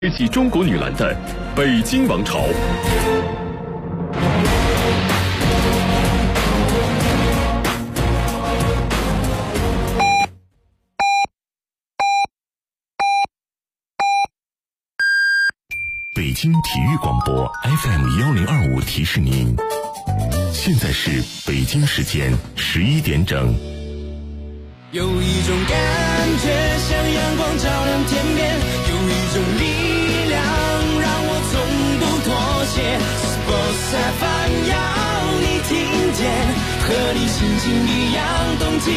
开启中国女篮的北京王朝。 北京体育广播 FM1025提示您，现在是北京时间11点整。 有一种感觉像阳光照亮天边，有一种力量让我从不妥协。Sports FM 要你听见，和你心情一样动起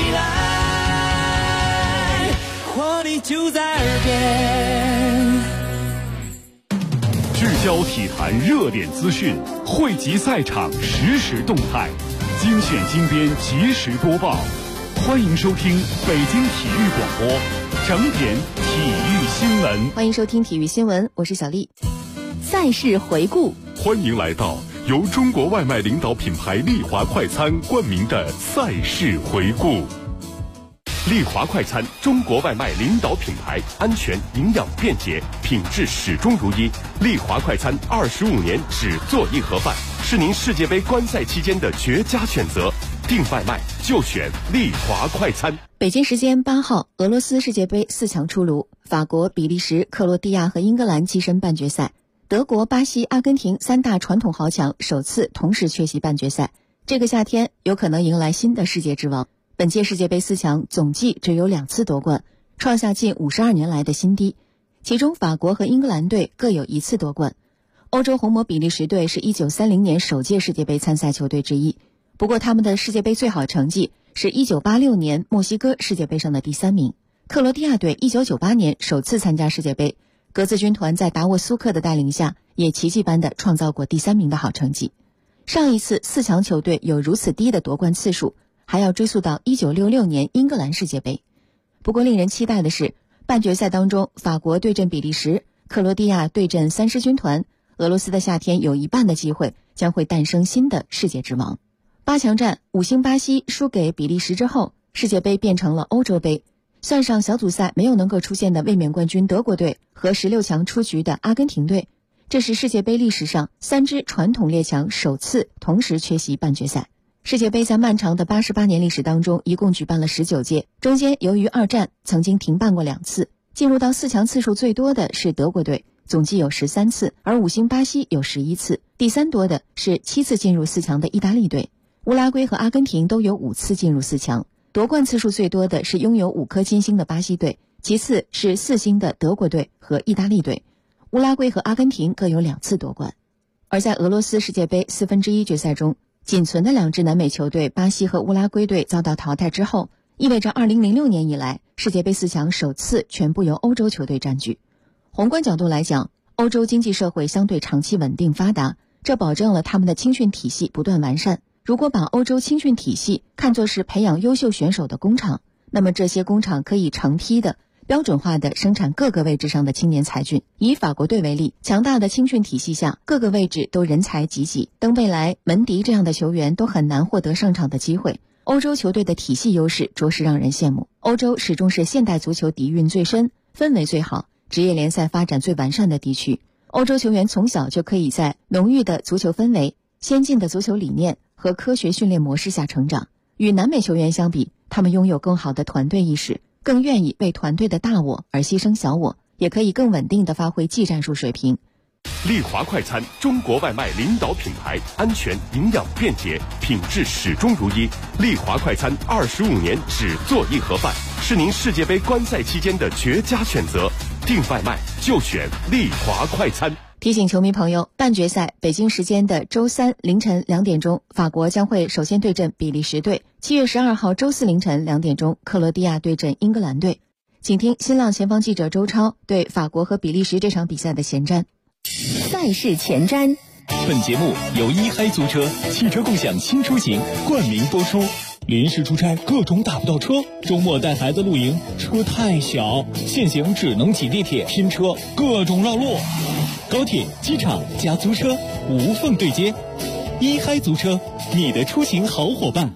来，活力就在耳边。 聚焦体坛热点资讯，汇集赛场实时动态，精选精编及时播报。欢迎收听北京体育广播整点体育新闻。 欢迎收听体育新闻，我是小丽。赛事回顾， 欢迎来到由中国外卖领导品牌丽华快餐冠名的赛事回顾。丽华快餐，中国外卖领导品牌，安全、营养、便捷，品质始终如一。丽华快餐25年只做一盒饭，是您世界杯观赛期间的绝佳选择。订外卖就选丽华快餐。 北京时间8号，俄罗斯世界杯4强出炉，法国、比利时、克罗地亚和英格兰跻身半决赛，德国、巴西、阿根廷三大传统豪强首次同时缺席半决赛。这个夏天有可能迎来新的世界之王。本届世界杯4强总计只有2次夺冠，创下近52年来的新低，其中法国和英格兰队各有1次夺冠。欧洲红魔比利时队是1930年首届世界杯参赛球队之一，不过他们的世界杯最好成绩是1986年墨西哥世界杯上的第3名。克罗地亚队1998年首次参加世界杯，格子军团在达沃苏克的带领下也奇迹般地创造过第3名的好成绩。上一次4强球队有如此低的夺冠次数，还要追溯到1966年英格兰世界杯。不过令人期待的是，半决赛当中法国对阵比利时，克罗地亚对阵三狮军团，俄罗斯的夏天有一半的机会将会诞生新的世界之王。8强战，5星巴西输给比利时之后，世界杯变成了欧洲杯。算上小组赛没有能够出现的卫冕冠军德国队和16强出局的阿根廷队，这是世界杯历史上3支传统列强首次同时缺席半决赛。世界杯在漫长的88年历史当中一共举办了19届，中间由于二战曾经停办过2次。进入到4强次数最多的是德国队，总计有13次，而5星巴西有11次，第3多的是7次进入4强的意大利队。乌拉圭和阿根廷都有5次进入4强，夺冠次数最多的是拥有5颗金星的巴西队，其次是4星的德国队和意大利队。乌拉圭和阿根廷各有2次夺冠。而在俄罗斯世界杯1/4决赛中，仅存的2支南美球队巴西和乌拉圭队遭到淘汰之后，意味着2006年以来世界杯4强首次全部由欧洲球队占据。宏观角度来讲，欧洲经济社会相对长期稳定发达，这保证了他们的青训体系不断完善。如果把欧洲青训体系看作是培养优秀选手的工厂，那么这些工厂可以成批的标准化的生产各个位置上的青年才俊。以法国队为例，强大的青训体系下，各个位置都人才济济，登贝莱、门迪这样的球员都很难获得上场的机会。欧洲球队的体系优势着实让人羡慕。欧洲始终是现代足球底蕴最深、氛围最好、职业联赛发展最完善的地区。欧洲球员从小就可以在浓郁的足球氛围、先进的足球理念和科学训练模式下成长。与南美球员相比，他们拥有更好的团队意识，更愿意为团队的大我而牺牲小我，也可以更稳定地发挥技战术水平。 丽华快餐，中国外卖领导品牌，安全、营养、便捷，品质始终如一。丽华快餐25年只做一盒饭，是您世界杯观赛期间的绝佳选择。订外卖就选丽华快餐。 提醒球迷朋友，半决赛北京时间的周3凌晨2点钟，法国将会首先对阵比利时队；7月12号周4凌晨2点钟，克罗地亚对阵英格兰队。请听新浪前方记者周超对法国和比利时这场比赛的前瞻。 赛事前瞻。 本节目由一嗨租车汽车共享新出行冠名播出。临时出差各种打不到车，周末带孩子露营车太小，现行只能挤地铁拼车，各种绕路。高铁、机场加租车无缝对接，一嗨租车，你的出行好伙伴。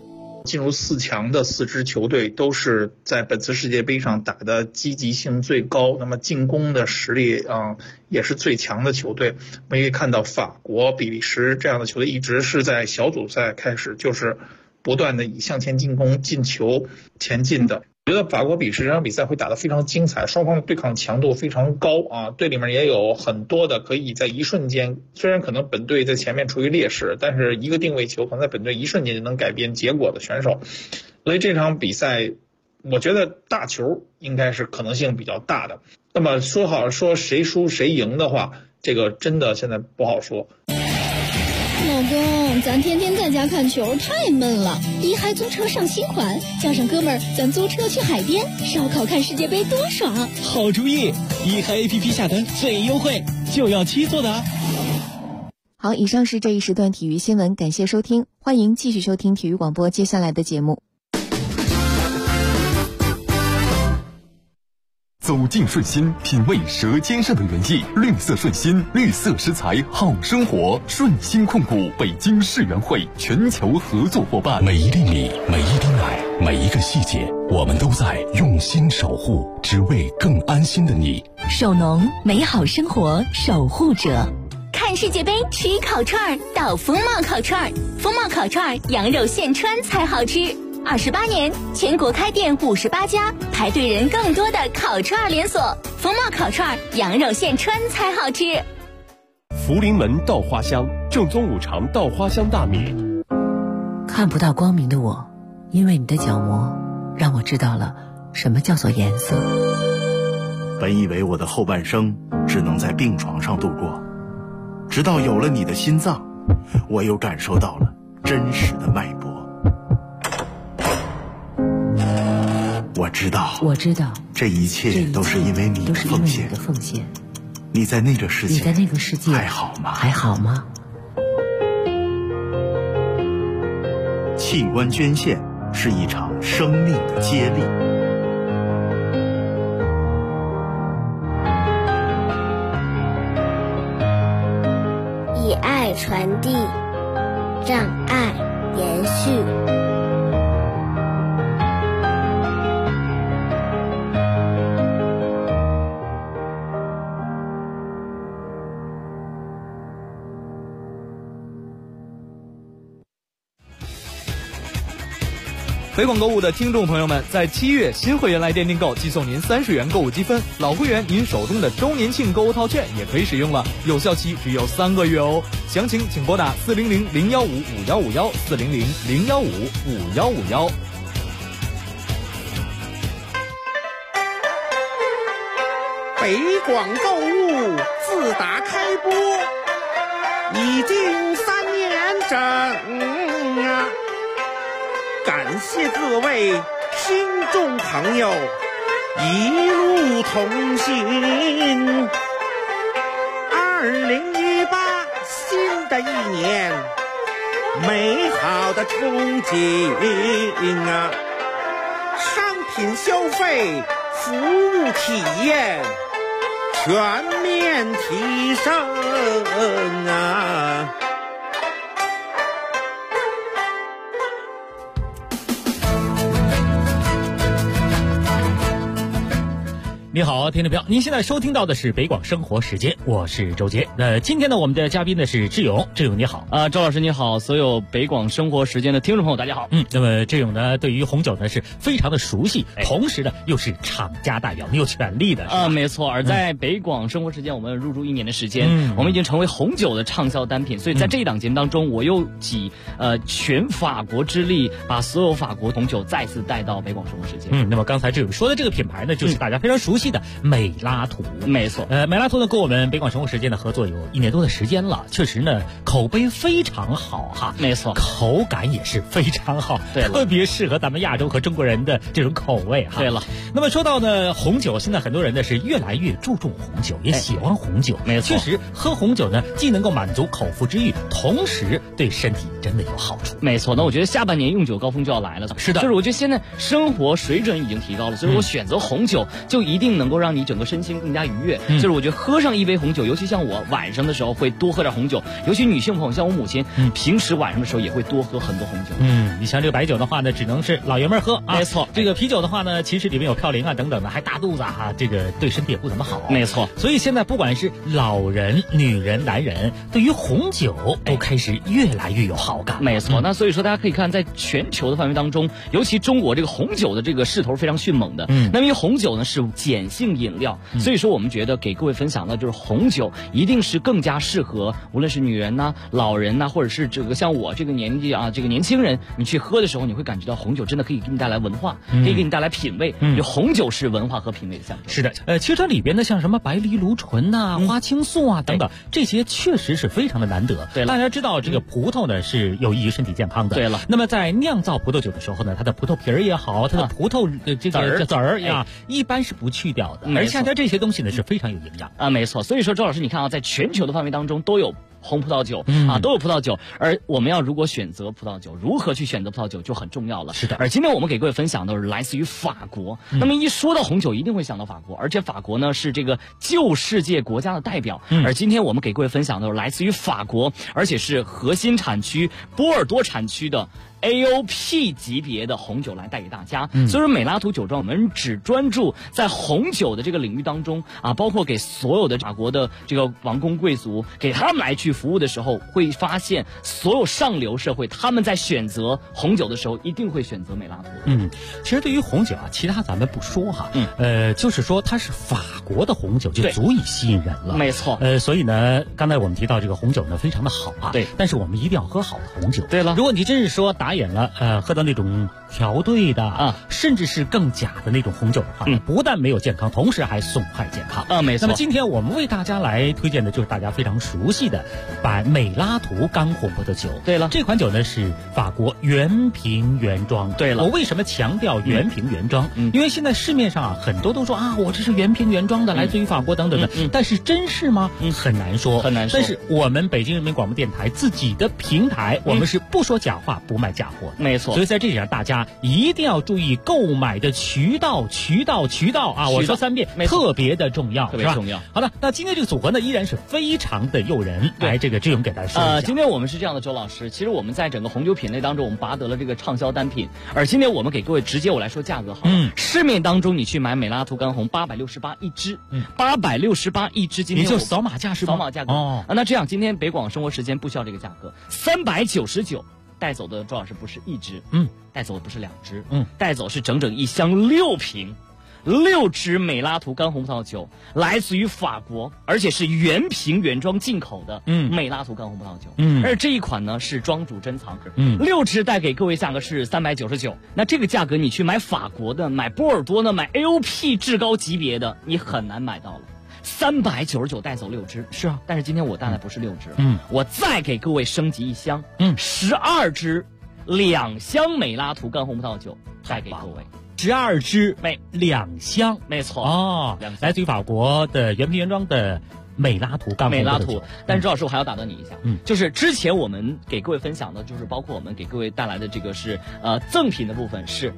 进入4强的4支球队都是在本次世界杯上打的积极性最高，那么进攻的实力也是最强的球队。我们可以看到法国、比利时这样的球队一直是在小组赛开始就是不断的以向前进攻进球前进的。我觉得法国比利时这场比赛会打得非常精彩，双方的对抗强度非常高啊，队里面也有很多的可以在一瞬间，虽然可能本队在前面处于劣势，但是一个定位球可能在本队一瞬间就能改变结果的选手。所以这场比赛我觉得大球应该是可能性比较大的。那么说谁输谁赢的话，这个真的现在不好说。 老公，咱天天在家看球太闷了，一嗨租车上新款，叫上哥们儿，咱租车去海边烧烤看世界杯多爽！ 好主意，一嗨 APP 下单最优惠，就要7做的。 好，以上是这一时段体育新闻，感谢收听，欢迎继续收听体育广播接下来的节目。 走进顺心，品味舌尖上的原意。绿色顺心，绿色食材好生活。顺心控股北京世园会全球合作伙伴。 每一粒米，每一滴奶，每一个细节，我们都在用心守护，只为更安心的你。 手农，美好生活守护者。看世界杯吃烤串到风貌烤串，风貌烤串羊肉现穿才好吃。28年，全国开店58家，排队人更多的烤串连锁。风貌烤串，羊肉现穿才好吃。 福临门稻花香，正宗5常稻花香大米。 看不到光明的我，因为你的角膜，让我知道了什么叫做颜色。 本以为我的后半生只能在病床上度过，直到有了你的心脏，我又感受到了真实的脉搏。我知道，这一切都是因为你的奉献。你在那个世界还好吗？器官捐献是一场生命的接力。 以爱传递，让爱延续。 北广购物的听众朋友们，在7月新会员来电订购即送您30元购物积分，老会员您手中的周年庆购物套券也可以使用了，有效期只有3个月哦。详情请拨打400-015-5151，400-015-5151。 北广购物自打开播已经3年整啊，感谢各位听众朋友一路同行。2018新的一年，美好的憧憬啊，商品消费、服务体验全面提升啊！ 你好，听众朋友，您现在收听到的是北广生活时间，我是周杰。今天呢，我们的嘉宾呢是志勇，志勇你好周老师你好，所有北广生活时间的听众朋友大家好。 那么志勇呢，对于红酒呢是非常的熟悉，同时呢又是厂家代表，你有权利的没错。而在北广生活时间，我们入驻1年的时间，我们已经成为红酒的畅销单品，所以在这一档节目当中，我又集全法国之力，把所有法国红酒再次带到北广生活时间。 那么刚才志勇说的这个品牌呢，就是大家非常熟悉的美拉图。 没错， 美拉图呢跟我们北广生活时间的合作有1年多的时间了，确实呢口碑非常好哈。 没错， 口感也是非常好， 对， 特别适合咱们亚洲和中国人的这种口味哈。 对了， 那么说到呢红酒，现在很多人呢是越来越注重红酒，也喜欢红酒。 没错， 确实喝红酒呢既能够满足口腹之欲，同时对身体真的有好处。 没错，那我觉得下半年用酒高峰就要来了。 是的， 就是我觉得现在生活水准已经提高了，所以我选择红酒就一定定能够让你整个身心更加愉悦。所以我觉得喝上一杯红酒，尤其像我晚上的时候会多喝点红酒，尤其女性朋友像我母亲，平时晚上的时候也会多喝很多红酒。 你像这个白酒的话呢，只能是老爷们儿喝啊。 没错， 这个啤酒的话呢，其实里面有嘌呤啊等等的，还大肚子啊，这个对身体也不怎么好。 没错， 所以现在不管是老人、女人、男人，对于红酒都开始越来越有好感。 没错，那所以说大家可以看，在全球的范围当中，尤其中国这个红酒的这个势头非常迅猛的。那么因为红酒呢是碱性饮料，所以说我们觉得给各位分享的就是红酒一定是更加适合无论是女人呐、老人呐，或者是这个像我这个年纪啊，这个年轻人，你去喝的时候，你会感觉到红酒真的可以给你带来文化，可以给你带来品味。红酒是文化和品味的象征。 是的，其实它里边的像什么白藜芦醇呐、花青素啊等等，这些确实是非常的难得。 对了， 大家知道这个葡萄呢是有益于身体健康的。 对了， 那么在酿造葡萄酒的时候呢，它的葡萄皮儿也好，它的葡萄这个籽儿呀，一般是不去掉的。而恰恰这些东西呢是非常有营养啊。没错，所以说周老师，你看啊，在全球的范围当中都有红葡萄酒啊，都有葡萄酒，而我们要如果选择葡萄酒，如何去选择葡萄酒就很重要了。 是的， 而今天我们给各位分享的是来自于法国。那么一说到红酒，一定会想到法国，而且法国呢是这个旧世界国家的代表。而今天我们给各位分享的是来自于法国，而且是核心产区波尔多产区的AOP 级别的红酒来带给大家。所以说美拉图酒庄我们只专注在红酒的这个领域当中啊，包括给所有的法国的这个王公贵族给他们来去服务的时候，会发现所有上流社会他们在选择红酒的时候一定会选择美拉图。 其实对于红酒啊，其他咱们不说哈，就是说它是法国的红酒就足以吸引人了。 没错， 所以呢，刚才我们提到这个红酒呢非常的好啊， 对， 但是我们一定要喝好的红酒。 对了， 如果你真是说打眼了，喝到那种调兑的啊，甚至是更假的那种红酒的话，不但没有健康，同时还损害健康啊。没错。 那么今天我们为大家来推荐的就是大家非常熟悉的美拉图干红葡萄酒。 对了， 这款酒呢是法国原瓶原装。 对了， 我为什么强调原瓶原装？因为现在市面上啊很多都说啊，我这是原瓶原装的，来自于法国等等的，但是真是吗？很难说， 很难说。 但是我们北京人民广播电台自己的平台，我们是不说假话，不卖假货。 没错。 所以在这里上，大家一定要注意购买的渠道啊！我说3遍，特别的重要， 特别重要。 好的，那今天这个组合呢，依然是非常的诱人。来，这个志勇给大家说一下。 今天我们是这样的，周老师，其实我们在整个红酒品类当中，我们拔得了这个畅销单品。而今天我们给各位直接我来说价格好了。市面当中你去买美拉图干红868一支，868一支。今天也就扫码价是吗？ 扫码价格哦。那这样，今天北广生活时间不需要这个价格，399。带走的周老师不是一支，带走的不是2支，带走是整整一箱6瓶，6支美拉图干红葡萄酒，来自于法国，而且是原瓶原装进口的美拉图干红葡萄酒。而这一款呢是庄主珍藏，6支带给各位价格是399。那这个价格你去买法国的、买波尔多的、买 AOP 至高级别的，你很难买到了。399带走6支， 是啊， 但是今天我带来不是6支，我再给各位升级一箱，12支，2箱美拉图干红葡萄酒带给各位 ，12支2箱， 没错哦，来自于法国的原瓶原装的美拉图干红葡萄酒。 但是周老师我还要打断你一下，就是之前我们给各位分享的，就是包括我们给各位带来的这个是赠品的部分是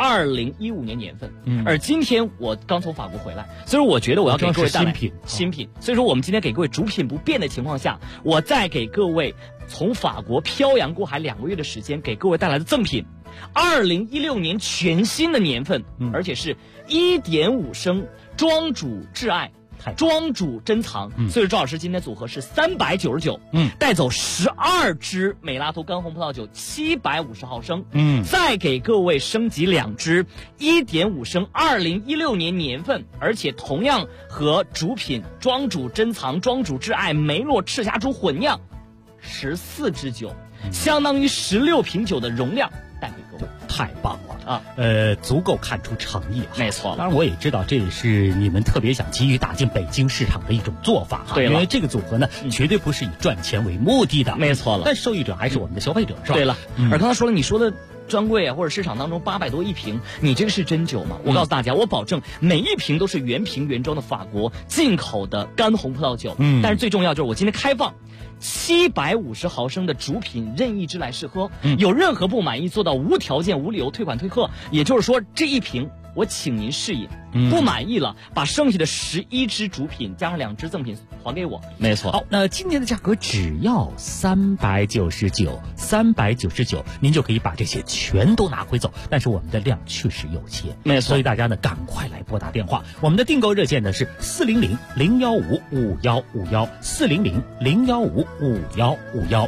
2015年年份，而今天我刚从法国回来，所以我觉得我要给各位带来新品，所以说我们今天给各位主品不变的情况下，我再给各位从法国漂洋过海2个月的时间给各位带来的赠品，2016年全新的年份，而且是1.5升庄主挚爱。庄主珍藏，所以周老师今天组合是399，带走12支美拉图干红葡萄酒750毫升，再给各位升级2支1.5升2016年年份，而且同样和主品庄主珍藏、庄主挚爱梅洛赤霞珠混酿14支酒，相当于16瓶酒的容量带给各位。 太棒了啊！足够看出诚意啊。 没错， 当然我也知道这也是你们特别想急于打进北京市场的一种做法哈。 对了， 因为这个组合呢，绝对不是以赚钱为目的的。 没错了， 但受益者还是我们的消费者，是吧？ 对了，而刚才说了，你说的专柜啊，或者市场当中800多一瓶，你这个是真酒吗？我告诉大家，我保证每一瓶都是原瓶原装的法国进口的干红葡萄酒。但是最重要就是我今天开放750毫升的主品任意支来试喝，有任何不满意做到无条件无理由退款退货，也就是说这一瓶我请您试饮，不满意了，把剩下的11支主品加上2支赠品还给我。 没错。好，那今天的价格只要399，您就可以把这些全都拿回走。但是我们的量确实有限， 没错。 所以大家呢，赶快来拨打电话。我们的订购热线呢是400-015-5151，400-015-5151。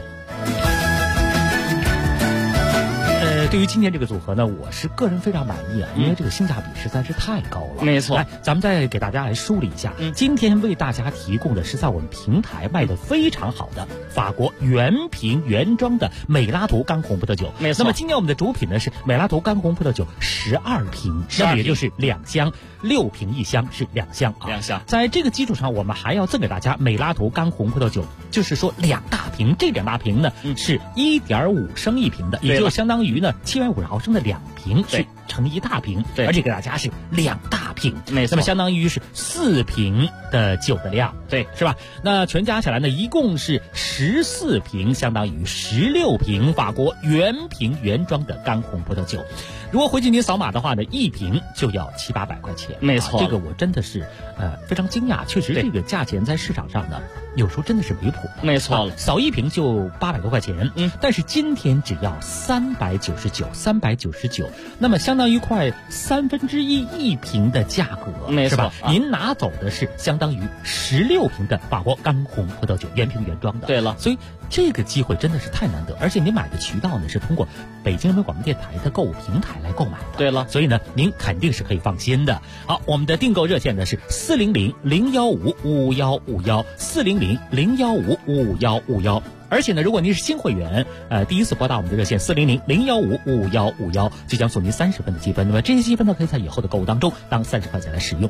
对于今天这个组合呢，我是个人非常满意啊，因为这个性价比实在是太高了。 没错。 来，咱们再给大家来梳理一下，今天为大家提供的是在我们平台卖的非常好的法国原瓶原装的美拉图干红葡萄酒。 没错。 那么今天我们的主品呢是美拉图干红葡萄酒12瓶，那么也就是2箱，6瓶1箱是2箱啊。 2箱。在这个基础上，我们还要赠给大家美拉图干红葡萄酒，就是说2大瓶，这2大瓶呢是1.5升1瓶的，也就相当于呢750毫升的2瓶是成1大瓶，而且给大家是2大瓶， 没错。 那么相当于是4瓶的酒的量， 对， 是吧？那全加起来呢，一共是14瓶，相当于16瓶法国原瓶原装的干红葡萄酒。如果回去您扫码的话呢，1瓶就要700-800块钱， 没错。 这个我真的是非常惊讶，确实这个价钱在市场上呢，有时候真的是离谱的。 没错， 扫1瓶就800多块钱，但是今天只要399，那么相当于快1/3瓶的价格， 没错。 是吧？您拿走的是相当于16瓶的法国干红葡萄酒，原瓶原装的。 对了， 所以这个机会真的是太难得，而且您买的渠道呢是通过北京人民广播电台的购物平台来购买的。 对了， 所以呢您肯定是可以放心的。好，我们的订购热线呢是400-015-5151，400-015-5151。而且呢，如果您是新会员，第一次拨打我们的热线400-015-5151，就将送您30分的积分。那么这些积分呢，可以在以后的购物当中当30块钱来使用。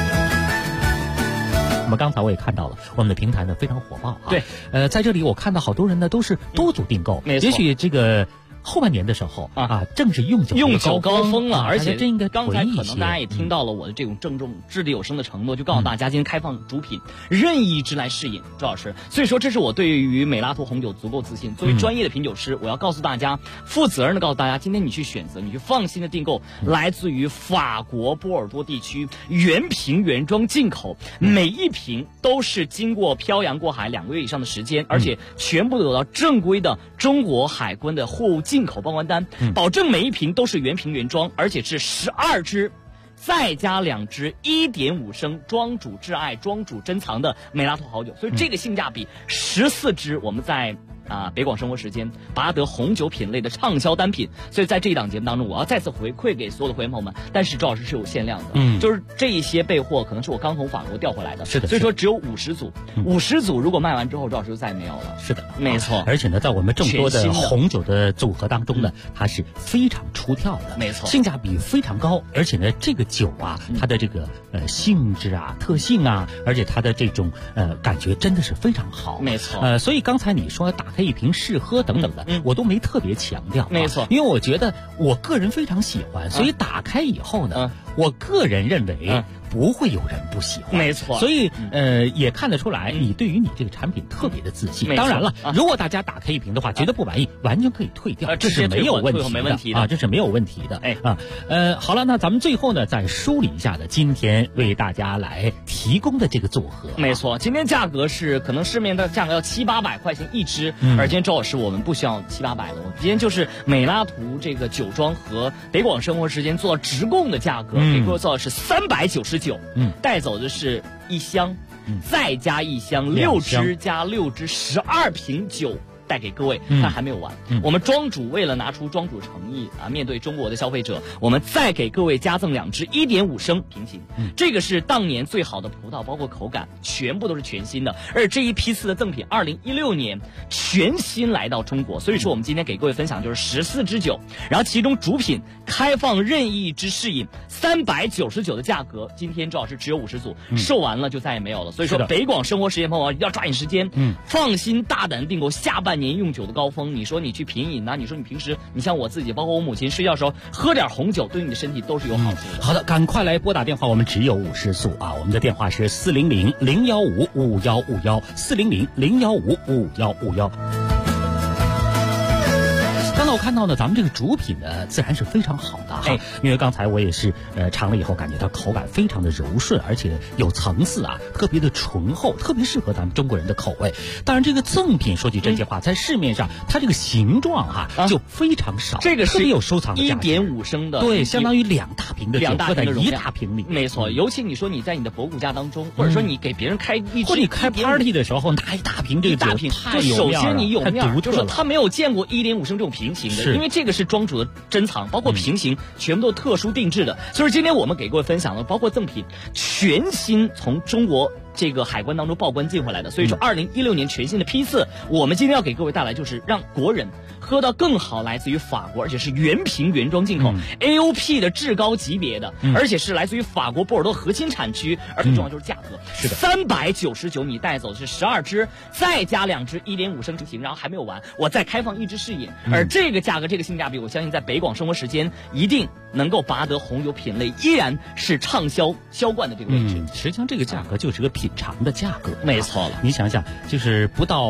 那么刚才我也看到了，我们的平台呢非常火爆啊。 对， 在这里我看到好多人呢都是多组订购， 没错。 也许这个后半年的时候正是用酒高峰了，而且真应该刚才可能大家也听到了我的这种郑重掷地有声的承诺，就告诉大家今天开放主品任意一支来试饮，周老师。所以说这是我对于美拉图红酒足够自信。作为专业的品酒师，我要告诉大家，负责任的告诉大家，今天你去选择，你去放心的订购来自于法国波尔多地区原瓶原装进口，每一瓶都是经过漂洋过海2个月以上的时间，而且全部得到正规的中国海关的货物进口报关单，保证每一瓶都是原瓶原装，而且是12支再加2支1.5升庄主挚爱庄主珍藏的美拉图好酒，所以这个性价比14支我们在北广生活时间拔得红酒品类的畅销单品。所以在这一档节目当中，我要再次回馈给所有的会员朋友们，但是周老师是有限量的，就是这一些备货可能是我刚从法国调回来的， 是的， 所以说只有50组，50组如果卖完之后，周老师就再也没有了。 是的， 没错。 而且呢，在我们众多的红酒的组合当中呢，它是非常出挑的， 没错， 性价比非常高，而且呢，这个酒它的这个性质特性而且它的这种感觉真的是非常好， 没错。 所以刚才你说打开一瓶试喝等等的，我都没特别强调， 没错， 因为我觉得我个人非常喜欢，所以打开以后呢，我个人认为不会有人不喜欢， 没错。 所以也看得出来，你对于你这个产品特别的自信。当然了，如果大家打开一瓶的话，觉得不满意，完全可以退掉，这是没有问题的，这是没有问题的。好了，那咱们最后呢，再梳理一下今天为大家来提供的这个组合。 没错，今天价格是可能市面的价格要700-800块钱一支，而今天周老师我们不需要700-800的，我们今天就是美拉图这个酒庄和北广生活时间做直供的价格，给各位做的是399，带走的是1箱，再加1箱，6支加6支12瓶酒带给各位，但还没有完。我们庄主为了拿出庄主诚意面对中国的消费者，我们再给各位加赠2支1.5升瓶型。这个是当年最好的葡萄，包括口感全部都是全新的。而这一批次的赠品，2016年全新来到中国，所以说我们今天给各位分享就是14支酒，然后其中主品开放任意之试饮，399的价格，今天周老师只有50组，售完了就再也没有了。所以说北广生活时间朋友要抓紧时间，放心大胆订购下半年用酒的高峰。你说你去品饮你说你平时你像我自己，包括我母亲睡觉的时候喝点红酒，对你的身体都是有好处的。 好的，赶快来拨打电话，我们只有50组我们的电话是400-015-5151，400-015-5151。 刚才我看到呢，咱们这个主品呢，自然是非常好的哈，因为刚才我也是尝了以后，感觉它口感非常的柔顺，而且有层次啊，特别的醇厚，特别适合咱们中国人的口味。当然，这个赠品说句真心话，在市面上它这个形状就非常少， 这个是特别有收藏的价值 1.5升的， 对，相当于2大瓶的酒搁在1大瓶里。 没错，尤其你说你在你的博古家当中，或者说你给别人开一支， 或者你开 party 的时候拿1大瓶这个酒，太有面了， 首先你有面，就是说他他没有见过1.5升这种平行的，因为这个是庄主的珍藏，包括平行全部都特殊定制的。所以今天我们给各位分享的，包括赠品全新从中国这个海关当中报关进回来的，所以说2016年全新的批次，我们今天要给各位带来就是让国人喝到更好来自于法国，而且是原瓶原装进口AOP 的至高级别的，而且是来自于法国波尔多核心产区，而且重要就是价格， 是的 ，399你带走的是12支，再加2支1.5升瓶，然后还没有完，我再开放1支试饮，而这个价格这个性价比，我相信在北广生活时间一定能够拔得红酒品类依然是畅销销冠的这个位置。 实际上这个价格就是个品尝的价格， 没错了。 你想想，就是不到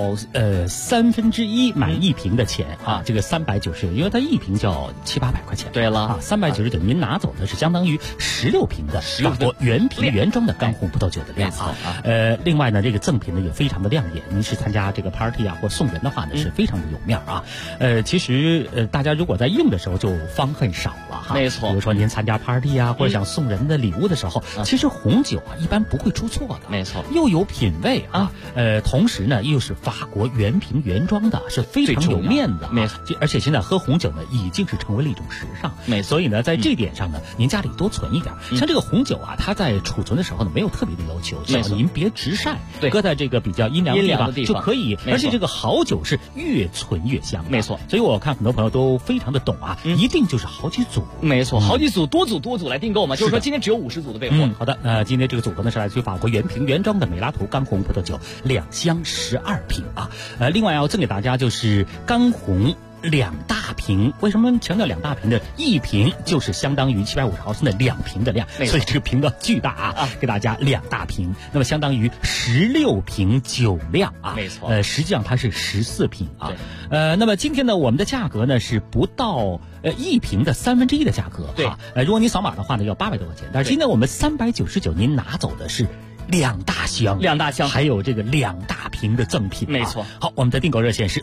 1/3买1瓶的钱啊，这个390，因为它1瓶就要700-800块钱。 对了啊，399您拿走的是相当于16瓶的法国原瓶原装的干红葡萄酒的量啊。另外呢，这个赠品呢也非常的亮眼，您是参加这个 party 啊或送人的话呢，是非常的有面啊。其实大家如果在用的时候就方恨少了哈。 没错。 比如说您参加 party 啊，或者想送人的礼物的时候，其实红酒啊一般不会出错的。 没错。 又有品味啊，同时呢又是法国原瓶原装的，是非常有面子。 没错。 而且现在喝红酒呢已经是成为了一种时尚。 没错。 所以呢，在这点上呢，您家里多存一点。像这个红酒啊，它在储存的时候呢没有特别的要求，只要您别直晒，搁在这个比较阴凉的地方就可以。而且这个好酒是越存越香。 没错。 所以我看很多朋友都非常的懂啊，一定就是好几组。 没错，好几组，多组来订购嘛。就是说今天只有50组的备货。 好的，那今天这个组合呢是来自于法国原瓶原装的美拉图干红葡萄酒2箱12瓶啊。另外要赠给大家就是干红2大瓶。为什么强调2大瓶的？1瓶就是相当于750毫升的2瓶的量，所以这个瓶子巨大啊，给大家2大瓶，那么相当于16瓶酒量啊。 没错。 实际上它是14瓶啊。那么今天呢，我们的价格呢是不到1瓶的1/3的价格。 对。 如果你扫码的话呢，要800多块钱，但是今天我们399，您拿走的是2大箱，还有这个2大瓶的赠品。 没错。 好，我们的订购热线是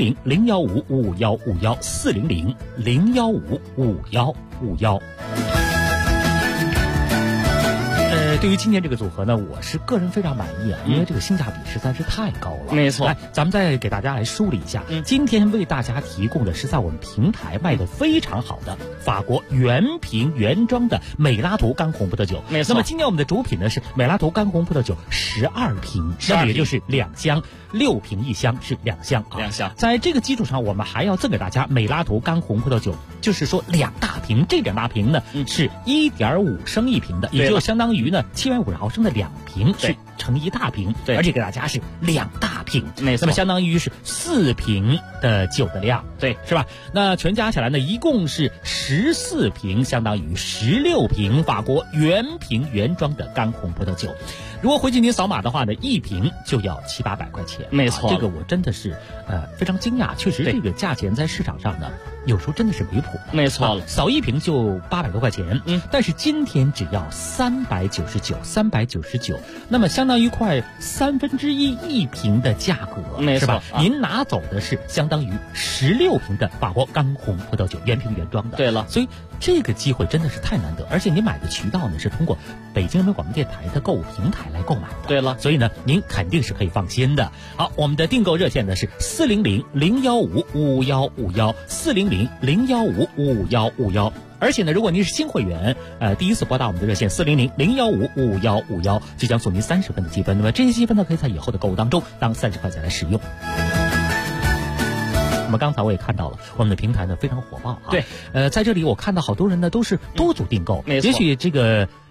400-015-55151，400-015-55151。对于今天这个组合呢，我是个人非常满意啊，因为这个性价比实在是太高了。 没错。 来，咱们再给大家来梳理一下，今天为大家提供的是在我们平台卖的非常好的法国原瓶原装的美拉图干红葡萄酒。 没错。 那么今天我们的主品呢是美拉图干红葡萄酒12瓶，那么也就是2箱，6瓶1箱是2箱啊。 2箱。 在这个基础上，我们还要赠给大家美拉图干红葡萄酒，就是说2大瓶，这2大瓶呢是1.5升1瓶的，也就相当于呢750毫升的2瓶是成1大瓶，而且给大家是2大瓶， 没错。 那么相当于是4瓶的酒的量， 对， 是吧？那全加起来呢，一共是14瓶，相当于16瓶法国原瓶原装的干红葡萄酒。如果回去您扫码的话呢，1瓶就要700-800块钱。 没错。 这个我真的是非常惊讶，确实这个价钱在市场上呢有时候真的是离谱。 没错了， 扫1瓶就800多块钱，但是今天只要399，那么相当于快1/3瓶的价格， 没错， 是吧？您拿走的是相当于16瓶的法国干红葡萄酒，原瓶原装的。 对了， 所以这个机会真的是太难得，而且您买的渠道呢是通过北京人民广播电台的购物平台来购买的。 对了， 所以呢您肯定是可以放心的。好，我们的订购热线呢是400-015-515，400-015-515，而且呢，如果您是新会员，第一次拨打我们的热线400-015-515，即将送您30分的积分。那么这些积分呢，可以在以后的购物当中当30块钱来使用。那么刚才我也看到了，我们的平台呢非常火爆啊。 对， 在这里我看到好多人呢都是多组订购， 没错。 也许这个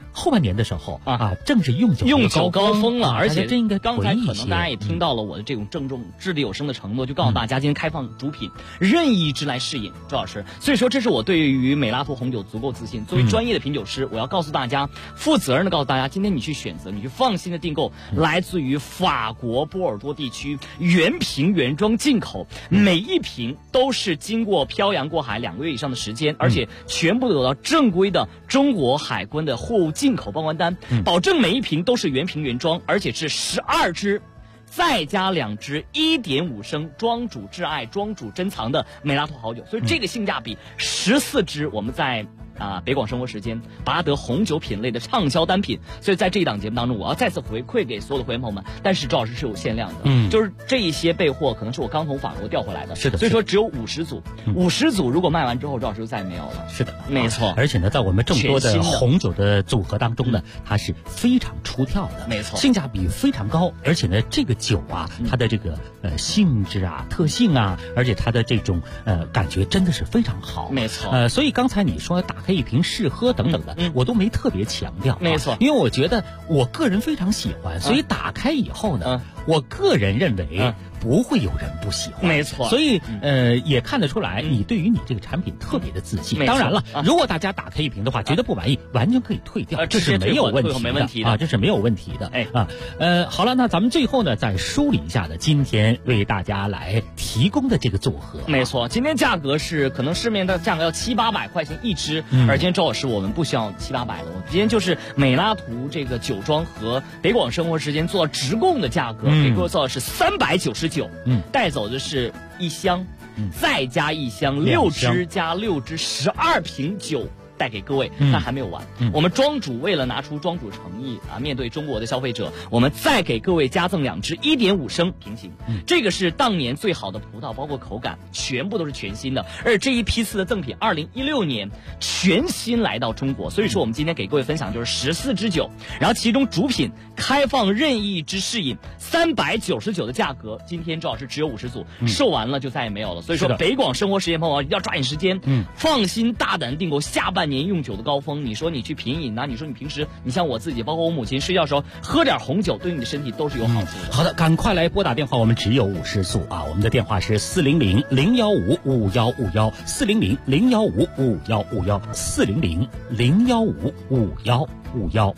后半年的时候正是用酒高峰了，而且这应该刚才可能大家也听到了我的这种郑重掷地有声的承诺，就告诉大家今天开放主品任意之来试饮，周老师。所以说这是我对于美拉图红酒足够自信。作为专业的品酒师，我要告诉大家，负责任的告诉大家，今天你去选择，你去放心的订购，来自于法国波尔多地区原瓶原装进口，每一瓶都是经过漂洋过海2个月以上的时间，而且全部都有到正规的中国海关的货物进口报关单，保证每一瓶都是原瓶原装，而且是12支再加2支1.5升庄主挚爱庄主珍藏的美拉图好酒，所以这个性价比14支我们在北广生活时间拔得红酒品类的畅销单品。所以在这一档节目当中，我要再次回馈给所有的会员朋友们，但是周老师是有限量的，就是这一些备货可能是我刚从法国调回来的， 是的， 所以说只有50组，50组如果卖完之后，周老师就再也没有了。 是的， 没错。 而且呢，在我们众多的红酒的组合当中呢，它是非常出挑的， 没错， 性价比非常高，而且呢，这个酒它的这个性质特性而且它的这种感觉真的是非常好， 没错。 所以刚才你说打开一瓶试喝等等的，我都没特别强调， 没错， 因为我觉得我个人非常喜欢，所以打开以后呢，我个人认为不会有人不喜欢， 没错。 所以也看得出来你对于你这个产品特别的自信。当然了，如果大家打开一瓶的话觉得不满意，完全可以退掉，这是没有问题的，这是没有问题的。好了，那咱们最后呢再梳理一下今天为大家来提供的这个组合。 没错，今天价格是可能市面的价格要700-800块钱一支，而今天周老师我们不需要700-800的，我今天就是美拉图这个酒庄和北广生活时间做直供的价格，给各位做的是399，带走的是1箱，再加1箱，6支加6支，12瓶酒带给各位，但还没有完。我们庄主为了拿出庄主诚意面对中国的消费者，我们再给各位加赠2支1.5升平行。这个是当年最好的葡萄，包括口感全部都是全新的。而这一批次的赠品，2016年全新来到中国，所以说我们今天给各位分享就是14支酒，然后其中主品开放任意之试饮，399的价格，今天周老师只有50组，售完了就再也没有了。所以说北广生活时间朋友要抓紧时间，放心大胆订购下半年用酒的高峰。你说你去品饮你说你平时你像我自己，包括我母亲睡觉的时候喝点红酒，对你的身体都是有好处的。 好的，赶快来拨打电话，我们只有50组我们的电话是400-015-5151，400-015-5151，400-015-5151。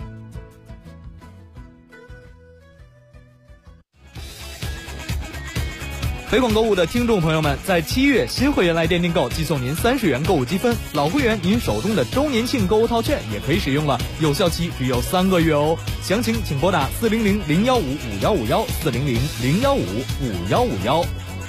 北广购物的听众朋友们，在7月新会员来电订购，寄送您30元购物积分；老会员您手中的周年庆购物套券也可以使用了，有效期只有3个月哦。详情请拨打400-015-5151，400-015-5151。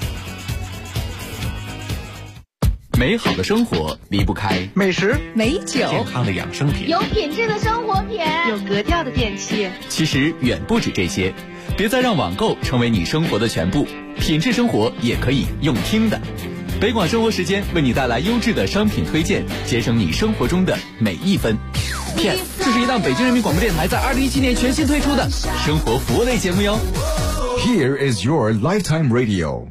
美好的生活离不开美食、 美酒、 健康的养生品、 有品质的生活品、 有格调的电器。 其实远不止这些，别再让网购成为你生活的全部，品质生活也可以用听的。北广生活时间为你带来优质的商品推荐，节省你生活中的每一分。P.S. 这是一档北京人民广播电台在2017年全新推出的生活服务类节目哟。 Here is your lifetime radio。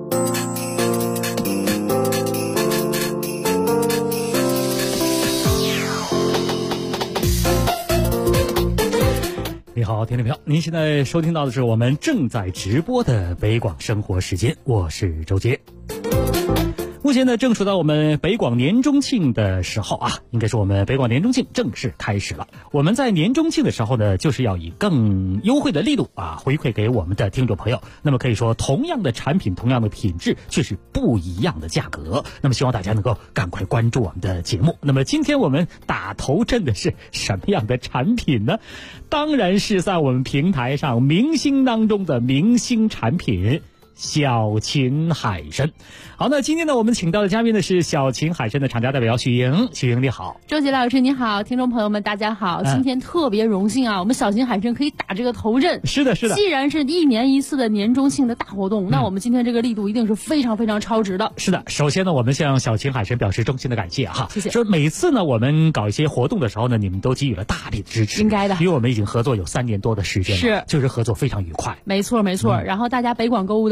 你好，听众朋友，您现在收听到的是我们正在直播的北广生活时间，我是周杰。目前呢，正处到我们北广年中庆的时候应该说我们北广年中庆正式开始了。我们在年中庆的时候呢，就是要以更优惠的力度回馈给我们的听众朋友。那么可以说，同样的产品，同样的品质，却是不一样的价格。那么希望大家能够赶快关注我们的节目。那么今天我们打头阵的是什么样的产品呢？当然是在我们平台上明星当中的明星产品。小秦海参。好，那今天呢，我们请到的嘉宾呢是小秦海参的厂家代表许莹。许莹你好。 周杰老师你好，听众朋友们大家好。今天特别荣幸我们小秦海参可以打这个头阵。 是的，是的。 既然是1年1次的年中庆的大活动，那我们今天这个力度一定是非常非常超值的。 是的，首先呢，我们向小秦海参表示衷心的感谢谢谢。 说每次呢，我们搞一些活动的时候呢，你们都给予了大力的支持， 应该的， 因为我们已经合作有3年多的时间了， 是， 就是合作非常愉快。 没错没错。然后大家北广购物的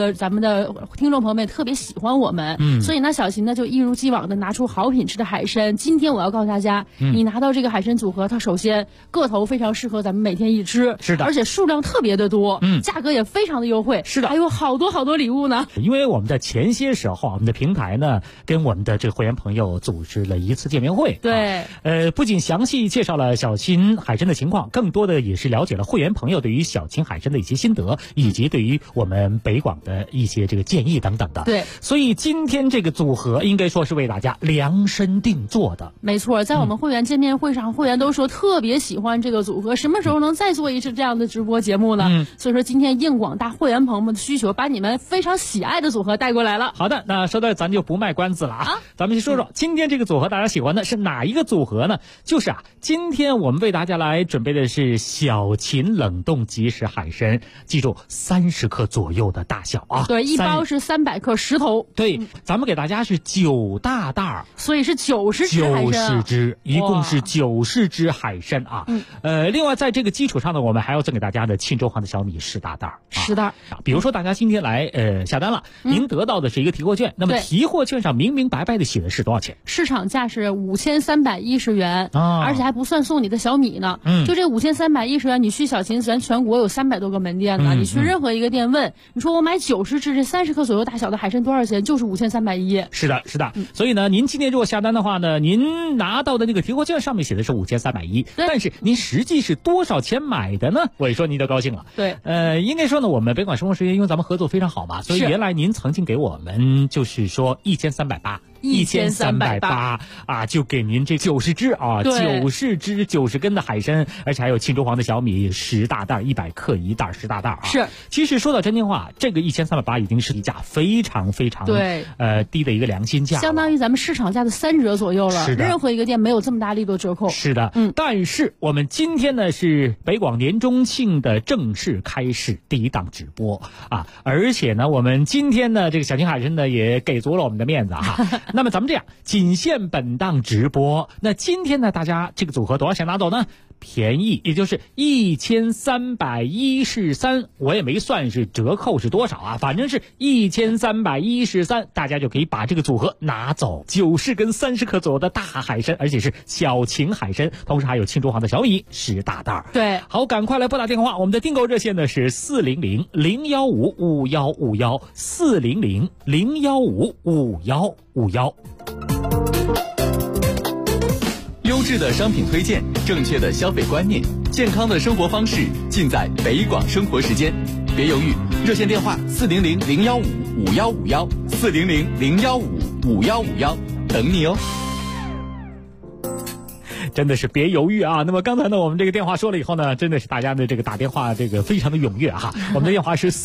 咱们的听众朋友们也特别喜欢我们，所以呢，小琴呢就一如既往的拿出好品质的海参。今天我要告诉大家，你拿到这个海参组合，它首先个头非常适合咱们每天一吃， 是的， 而且数量特别的多，价格也非常的优惠， 是的， 还有好多礼物呢。 因为我们的前些时候，我们的平台呢跟我们的这个会员朋友组织了一次见面会， 对， 不仅详细介绍了小秦海参的情况，更多的也是了解了会员朋友对于小秦海参的一些心得，以及对于我们北广的一些这个建议等等的。 对， 所以今天这个组合应该说是为大家量身定做的。 没错，在我们会员见面会上，会员都说特别喜欢这个组合，什么时候能再做一次这样的直播节目呢？所以说今天应广大会员朋友们的需求，把你们非常喜爱的组合带过来了。 好的，那说到咱就不卖关子了啊，咱们先说说今天这个组合大家喜欢的是哪一个组合呢？就是今天我们为大家来准备的是小秦冷冻即食海参，记住30克左右的大小啊。 对，一包是300克10头。 对，咱们给大家是9大袋， 所以是90只海参。90 只，一共是90只海参啊。另外在这个基础上呢，我们还要赠给大家的沁州黄的小米10大袋。 10袋。 比如说大家今天来下单了，您得到的是一个提货券，那么提货券上明明白白的写的是多少钱？ 市场价是5310元，而且还不算送你的小米呢。就这5310元，你去小秦咱全国有300多个门店呢，你去任何一个店问，你说我买90只这30克左右大小的海参多少钱？就是5310。 是的，是的。所以呢，您今天如果下单的话呢，您拿到的那个提货券上面写的是5310，但是您实际是多少钱买的呢？我一说您就高兴了。 对， 应该说呢，我们北广生活时间因为咱们合作非常好嘛，所以原来您曾经给我们就是说1380啊，就给您这90只啊，90只90根的海参，而且还有沁州黄的小米10大袋，100克一袋10大袋啊。 是， 其实说到真心话，这个1380已经是一价非常非常低的一个良心价， 相当于咱们市场价的3折左右了。 是的， 任何一个店没有这么大力度折扣。 是的，但是我们今天呢是北广年中庆的正式开始第一档直播啊，而且呢我们今天呢这个小秦海参呢也给足了我们的面子哈。那么咱们这样，仅限本档直播。那今天呢，大家这个组合多少钱拿走呢？便宜，也就是1313，我也没算是折扣是多少啊，反正是1313，大家就可以把这个组合拿走，90根30克左右的大海参，而且是小秦海参，同时还有沁州黄的小米10大袋。 对， 好，赶快来拨打电话，我们的订购热线呢是400-015-5151，400-015-5151。 优质的商品推荐，正确的消费观念，健康的生活方式，尽在北广生活时间。别犹豫，热线电话400-015-5151，400-015-5151，等你哦。 真的是别犹豫啊！那么刚才呢，我们这个电话说了以后呢，真的是大家的这个打电话这个非常的踊跃哈。我们的电话是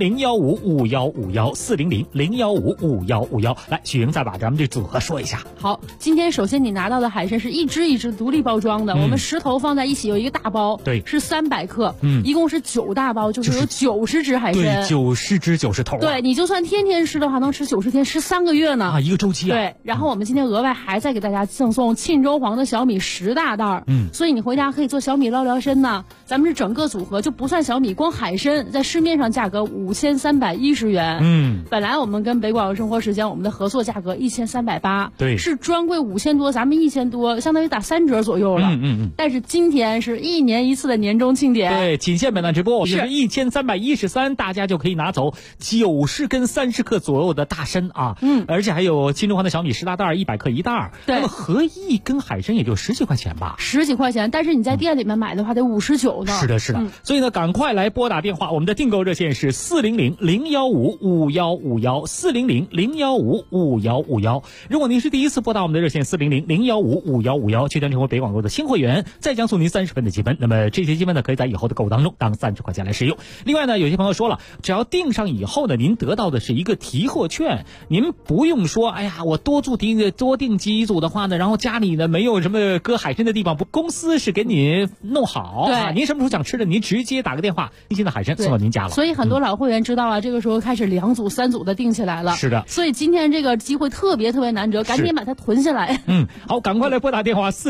400-015-5151，400-015-5151。来，许莹再把咱们这组合说一下。 好，今天首先你拿到的海参是一只一只独立包装的，我们10头放在一起有一个大包， 对， 是300克，一共是9大包，就是有90只海参， 对，90只90头。 对，你就算天天吃的话，能吃90天，吃3个月呢啊，一个周期啊。 对，然后我们今天额外还再给大家赠送沁州黄的小米10大袋，所以你回家可以做小米捞聊参呢。咱们是整个组合就不算小米，光海参在市面上价格5310元，本来我们跟北广生活时间我们的合作价格1380， 对， 是专柜5000多，咱们1000多，相当于打3折左右了。但是今天是1年1次的年终庆典， 对，仅限本档直播，是1313，大家就可以拿走90根30克左右的大参啊，而且还有沁州黄的小米10大袋，100克一袋，那么合一根海参也就10几块钱吧 ，10几块钱，但是你在店里面买的话得59呢。 是的，是的，所以呢，赶快来拨打电话，我们的订购热线是400-015-5151，400-015-5151。如果您是第一次拨打我们的热线400-015-5151，确定成为北广购的新会员，再将送您30分的积分。那么这些积分呢，可以在以后的购物当中当30块钱来使用。另外呢，有些朋友说了，只要订上以后呢，您得到的是一个提货券，您不用说，哎呀，我多订几组的话呢，然后家里呢没有什么割海参的地方，公司是给你弄好。对，您什么时候想吃的，您直接打个电话，新鲜的海参送到您家了。 所以很多老会员知道啊，这个时候开始2组、3组的订起来了。 是的。 所以今天这个机会特别难得，赶紧把它囤下来。 好，赶快来拨打电话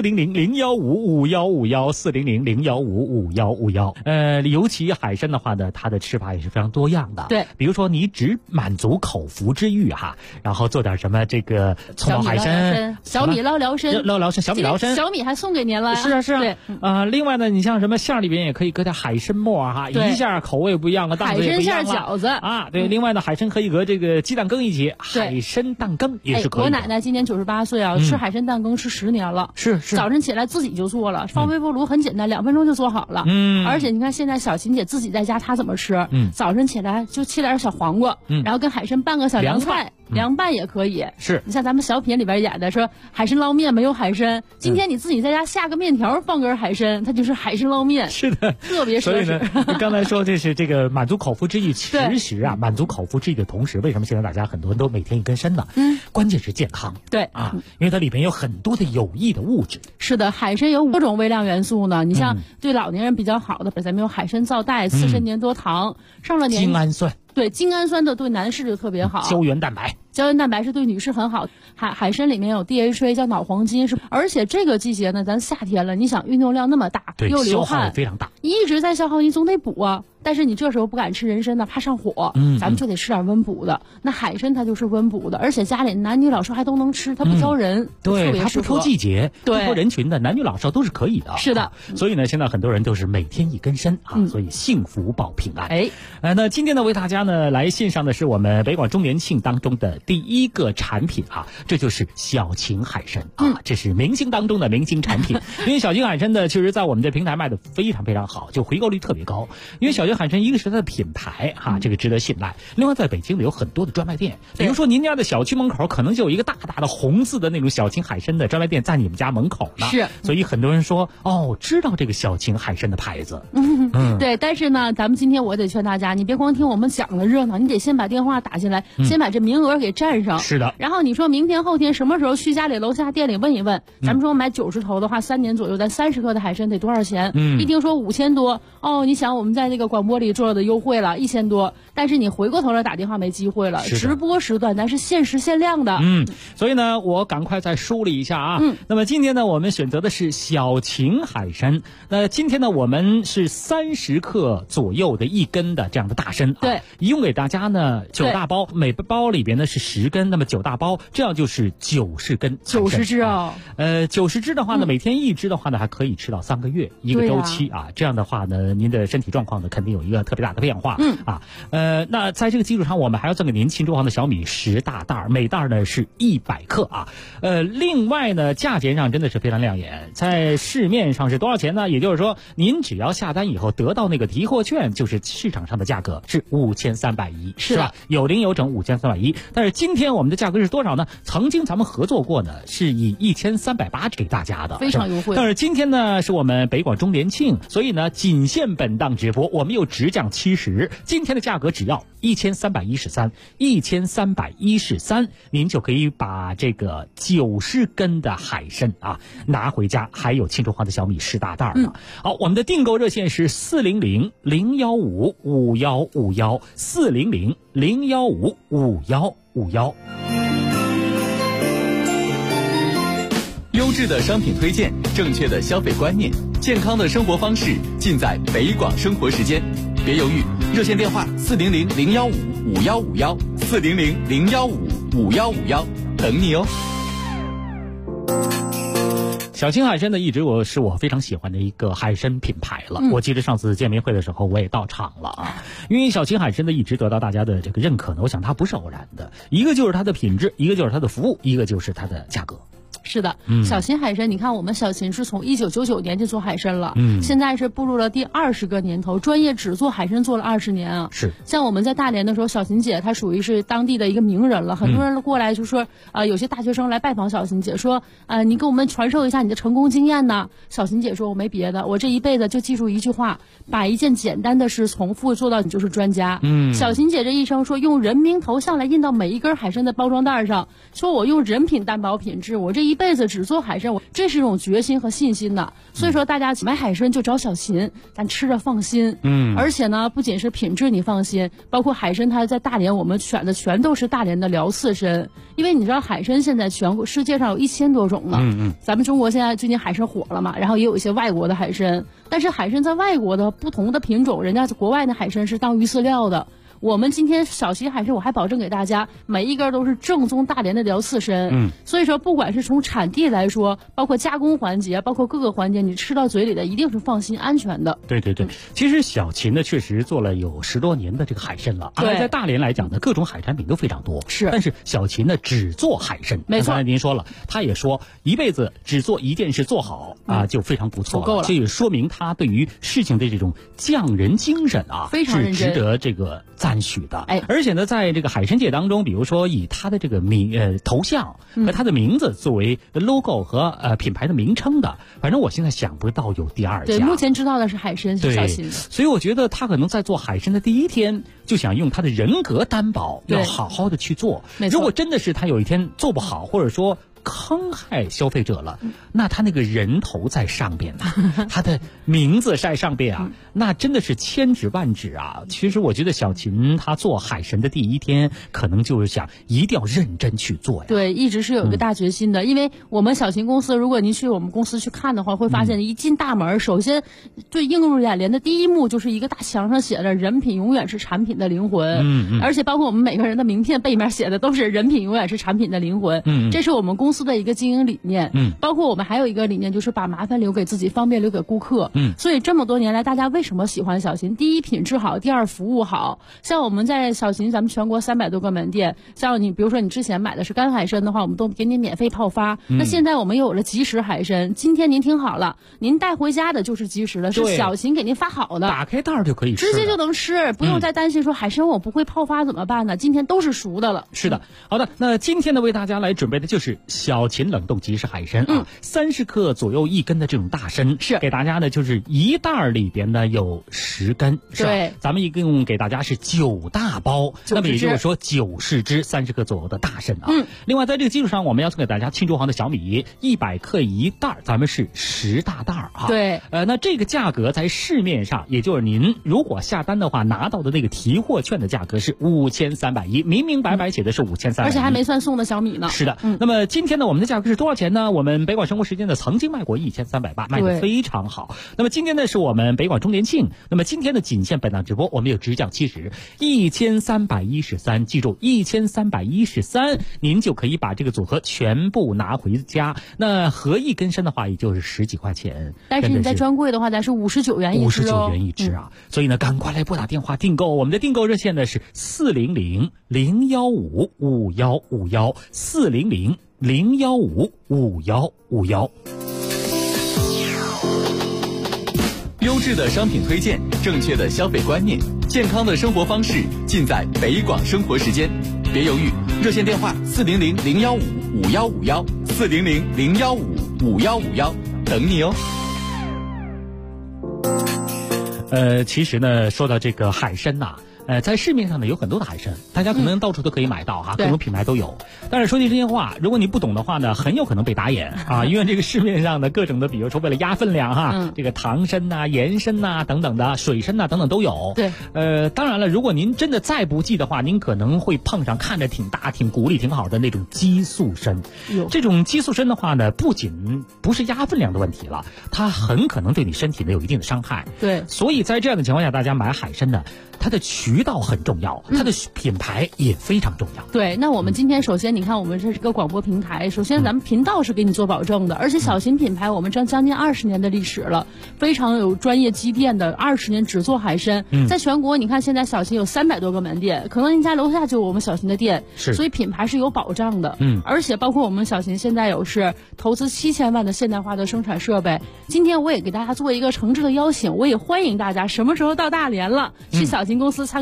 400-015-5151，400-015-5151。尤其海参的话呢，它的吃法也是非常多样的。 对， 比如说你只满足口腹之欲哈，然后做点什么这个葱爆海参、 小米捞辽参、 小米捞参， 小米还送给您了。 是啊。 对， 另外呢，你像什么馅里边也可以搁点海参末哈，一下口味不一样了，档次也不一样了。 海参馅饺子啊，对。另外呢，海参可以搁这个鸡蛋羹一起，海参蛋羹也是可以的。 我奶奶今年98岁啊，吃海参蛋羹吃10年了。 是。 早晨起来自己就做了，放微波炉很简单，2分钟就做好了。而且你看现在小琴姐自己在家，她怎么吃？早晨起来就切点小黄瓜，然后跟海参拌个小凉菜。凉拌也可以。 是。 你像咱们小品里边演的说海参捞面没有海参，今天你自己在家下个面条放根海参，它就是海参捞面。 是的， 特别奢侈。 所以呢，你刚才说这是这个满足口腹之欲，其实啊，满足口腹之欲的同时，为什么现在大家很多人都每天一根参呢？关键是健康。 对啊，因为它里边有很多的有益的物质。 是的，海参有5种微量元素呢。你像对老年人比较好的，咱们有海参皂苷、刺参粘多糖，上了年精氨酸。 对，精氨酸的对男士就特别好。 胶原蛋白是对女士很好。海参里面有 DHA 叫脑黄金，而且这个季节呢，咱夏天了，你想运动量那么大，又流汗， 消耗也非常大， 一直在消耗，你总得补啊。但是你这时候不敢吃人参呢，怕上火，咱们就得吃点温补的。那海参它就是温补的，而且家里男女老少还都能吃，它不挑人， 对，它不挑季节，不挑人群的，男女老少都是可以的。 是的， 所以呢，现在很多人都是每天一根参啊，所以幸福保平安。那今天呢，为大家呢来献上的是我们北广周年庆当中的第一个产品啊，这就是小秦海参啊，这是明星当中的明星产品。因为小秦海参呢，其实在我们的平台卖的非常非常好，就回购率特别高。因为小秦海参一个是它的品牌哈，这个值得信赖。另外，在北京呢有很多的专卖店，比如说您家的小区门口可能就有一个大大的红字的那种小秦海参的专卖店在你们家门口呢。 是， 所以很多人说知道这个小秦海参的牌子。 对，但是呢，咱们今天我得劝大家，你别光听我们讲的热闹，你得先把电话打进来，先把这名额给占上。 是的。 然后你说明天后天什么时候去家里楼下店里问一问，咱们说买90头的话，3年左右，咱30克的海参得多少钱？一听说5000多，你想我们在这个广播里做的优惠了1000多，但是你回过头来打电话没机会了。直播时段咱是限时限量的。 所以呢，我赶快再梳理一下啊。那么今天呢，我们选择的是小秦海参。那今天呢，我们是30克左右的1根的这样的大参。 对， 一共给大家呢9大包，每包里边呢是10根，那么9大包，这样就是90根。 90只哦。 90只的话呢，每天1只的话呢，还可以吃到3个月一个周期啊。这样的话呢，您的身体状况呢肯定有一个特别大的变化。那在这个基础上，我们还要赠给您庆州行的小米10大袋，每袋呢是100克啊。另外呢，价钱上真的是非常亮眼，在市面上是多少钱呢？也就是说，您只要下单以后得到那个提货券，就是市场上的价格是5310，是吧？有零有整5310。但是今天我们的价格是多少呢？曾经咱们合作过呢，是以1380给大家的， 非常优惠。 但是今天呢，是我们北广周年庆，所以呢，仅限本档直播，我们又直降70，今天的价格只要1313，您就可以把这个90根的海参啊拿回家，还有庆州行的小米10大袋呢。好，我们的订购热线是400-015-5151，400-015-5151。 优质的商品推荐，正确的消费观念，健康的生活方式，尽在北广生活时间。别犹豫，热线电话400-015-5151，400-015-5151，等你哦。 小秦海参呢，一直是我非常喜欢的一个海参品牌了。我记得上次见面会的时候，我也到场了啊。因为小秦海参呢，一直得到大家的这个认可呢，我想它不是偶然的，一个就是它的品质，一个就是它的服务，一个就是它的价格。 是的，小秦海参，你看我们小秦是从1999年就做海参了，现在是步入了第20个年头，专业只做海参做了20年啊。 是， 像我们在大连的时候，小秦姐她属于是当地的一个名人了，很多人过来就说，有些大学生来拜访小秦姐，说，你给我们传授一下你的成功经验呢。小秦姐说，我没别的，我这一辈子就记住一句话，把一件简单的事重复做到你就是专家。小秦姐这一生说，用人名头像来印到每一根海参的包装袋上，说我用人品担保品质，我这一一辈子只做海参，这是一种决心和信心的。所以说大家买海参就找小秦，咱吃着放心。而且呢，不仅是品质你放心，包括海参它在大连我们选的全都是大连的辽刺参，因为你知道海参现在全国世界上有1000多种呢。咱们中国现在最近海参火了嘛，然后也有一些外国的海参，但是海参在外国的不同的品种，人家国外的海参是当鱼饲料的。我们今天小秦海参，我还保证给大家每一根都是正宗大连的辽刺参。所以说不管是从产地来说，包括加工环节，包括各个环节，你吃到嘴里的一定是放心安全的。 对对对，其实小秦呢确实做了有10多年的这个海参了，而在大连来讲呢，各种海产品都非常多。但是小秦呢只做海参。没错，刚才您说了，他也说一辈子只做一件事做好就非常不错了，够了。这也说明他对于事情的这种匠人精神非常认真，是值得这个赞许的。而且呢，在这个海参界当中，比如说以他的这个头像和他的名字作为 logo 和品牌的名称的，反正我现在想不到有第二家。 对，目前知道的是海参是小秦的。 所以我觉得他可能在做海参的第一天就想用他的人格担保，要好好的去做。如果真的是他有一天做不好，或者说坑害消费者了，那他那个人头在上边呢，他的名字在上边啊，那真的是千指万指啊。其实我觉得小秦他做海参的第一天，可能就是想一定要认真去做呀。 对，一直是有一个大决心的。因为我们小秦公司，如果您去我们公司去看的话，会发现一进大门，首先最映入眼帘的第一幕就是一个大墙上写着"人品永远是产品的灵魂"。而且包括我们每个人的名片背面写的都是"人品永远是产品的灵魂"。这是我们公司的一个经营理念。包括我们还有一个理念，就是把麻烦留给自己，方便留给顾客。所以这么多年来，大家为什么喜欢小秦？第一，品质好；第二，服务好。像我们在小秦，咱们全国300多个门店，像你比如说你之前买的是干海参的话，我们都给你免费泡发。那现在我们有了即食海参，今天您听好了，您带回家的就是即食的，是小秦给您发好的， 打开袋就可以吃， 直接就能吃，不用再担心说海参我不会泡发怎么办呢？今天都是熟的了。 是的，好的，那今天呢为大家来准备的就是小秦冷冻即食海参30克左右1根的这种大参，是给大家呢就是一袋里边呢有10根，是吧？对，咱们一共给大家是9大包，那么也就是说90只30克左右的大参啊。另外在这个基础上，我们要送给大家庆州行的小米100克1袋，咱们是10大袋啊。 对， 那这个价格在市面上，也就是您如果下单的话拿到的那个提货券的价格是5310，明明白白写的是5310， 而且还没算送的小米呢。 是的，那么今天呢我们的价格是多少钱呢？我们北广生活时间呢曾经卖过1380，卖得非常好。那么今天呢是我们北广周年庆，那么今天的仅限本档直播，我们有直降70 1313，记住1313，您就可以把这个组合全部拿回家。那合一根参的话，也就是10几块钱。 但是你在专柜的话，咱是59元一只 59元一只啊。所以呢，赶快来拨打电话订购，我们的订购热线呢是400-015-5151，400-015-5151。 优质的商品推荐，正确的消费观念，健康的生活方式，尽在北广生活时间。别犹豫，热线电话400-015-5151，400-015-5151，等你哦。 其实呢，说到这个海参呐，在市面上呢有很多的海参，大家可能到处都可以买到哈，各种品牌都有。但是说句真心话，如果你不懂的话呢，很有可能被打眼啊，因为这个市面上的各种的，比如说为了压分量哈，这个糖参呐、盐参呐等等的，水参呐等等都有。 对， 当然了，如果您真的再不济的话，您可能会碰上看着挺大、挺鼓励、挺好的那种激素参。这种激素参的话呢，不仅不是压分量的问题了，它很可能对你身体呢有一定的伤害。 对， 所以在这样的情况下，大家买海参呢，它的渠道很重要，它的品牌也非常重要。 对，那我们今天首先你看，我们这是个广播平台，首先咱们频道是给你做保证的，而且小秦品牌我们将近20年的历史了，非常有专业积淀的，20年只做海参。在全国你看现在小秦有300多个门店，可能您家楼下就有我们小秦的店，所以品牌是有保障的。而且包括我们小秦现在有是投资7000万的现代化的生产设备。今天我也给大家做一个诚挚的邀请，我也欢迎大家什么时候到大连了，去小秦公司参观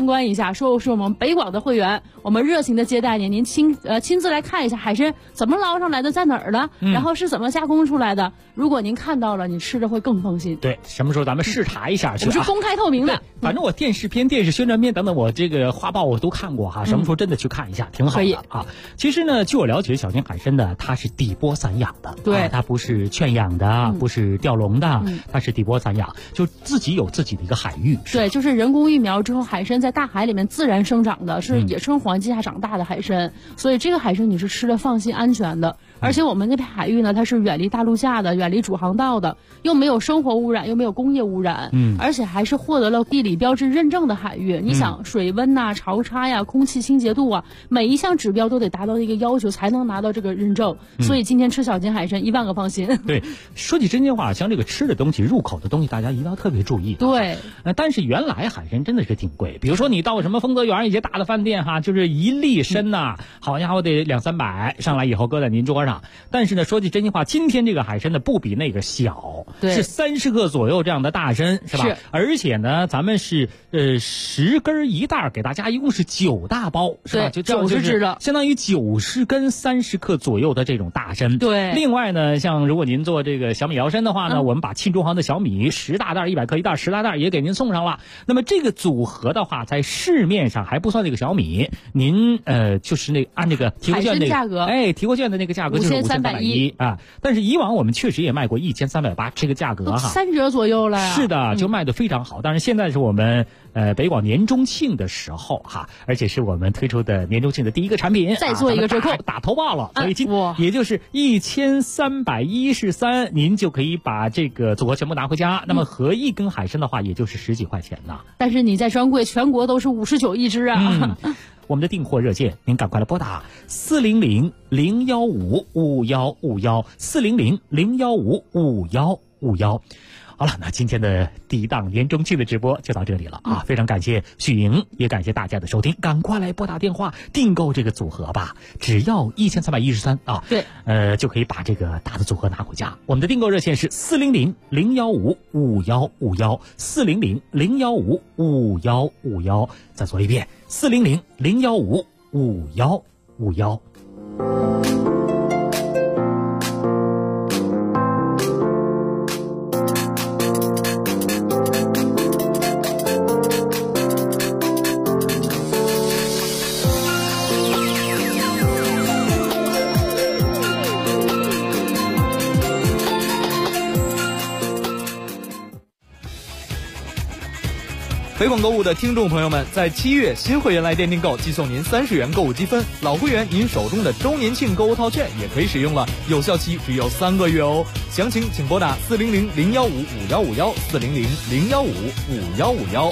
观一下，说是我们北广的会员，我们热情的接待您，您亲自来看一下海参怎么捞上来的，在哪儿的，然后是怎么加工出来的。如果您看到了，你吃着会更放心。 对，什么时候咱们视察一下去？ 我们是公开透明的。 反正我电视片、电视宣传片等等，我这个画报我都看过哈。什么时候真的去看一下，挺好的啊。其实呢，据我了解，小金海参呢，它是底波散养的， 对， 它不是圈养的，不是钓笼的，它是底波散养，就自己有自己的一个海域。 对，就是人工育苗之后，海参在大海里面自然生长的，是野生环境下长大的海参，所以这个海参你是吃的放心安全的。而且我们这片海域呢，它是远离大陆架的，远离主航道的，又没有生活污染，又没有工业污染，而且还是获得了地理标志认证的海域。你想水温呐、潮差呀、空气清洁度啊，每一项指标都得达到一个要求，才能拿到这个认证。所以今天吃小金海参10000个放心。 对，说起真心话，像这个吃的东西、入口的东西，大家一定要特别注意。 对， 但是原来海参真的是挺贵，比如说你到什么丰泽园一些大的饭店哈，就是一粒参呐，好家伙得200-300，上来以后搁在您桌上。但是呢，说句真心话，今天这个海参呢不比那个小，是30克左右这样的大参，是吧？是。而且呢，咱们是10根1袋，给大家一共是9大包，是吧？就 90只的， 相当于90根30克左右的这种大参。 对。 另外呢，像如果您做这个小米摇参的话呢，我们把沁中航的小米10大袋100克1袋10大袋也给您送上了。那么这个组合的话，在市面上还不算这个小米，您就是那按这个提货券那个价格， 提货券的那个价格就是5310啊。但是以往我们确实也卖过1380这个价格哈 ，3折左右了呀。 是的，就卖得非常好。但是现在是我们北广年中庆的时候哈，而且是我们推出的年中庆的第一个产品， 再做一个折扣， 打头报了，所以也就是1313，您就可以把这个组合全部拿回家。那么合一根海参的话，也就是10几块钱呢。 但是你在专柜全国都是59一只啊。 我们的订货热线，您赶快来拨打400-015-5151，400-015-5151。好了，那今天的第一档年中庆的直播就到这里了啊！非常感谢许莹，也感谢大家的收听，赶快来拨打电话订购这个组合吧，只要1313啊！ 对， 就可以把这个大的组合拿回家。我们的订购热线是400-015-5151，400-015-5151。再说一遍，400-015-5151。 北广购物的听众朋友们，在7月新会员来电订购，寄送您30元购物积分；老会员您手中的周年庆购物套券也可以使用了，有效期只有3个月哦。详情请拨打400-015-5151，400-015-5151。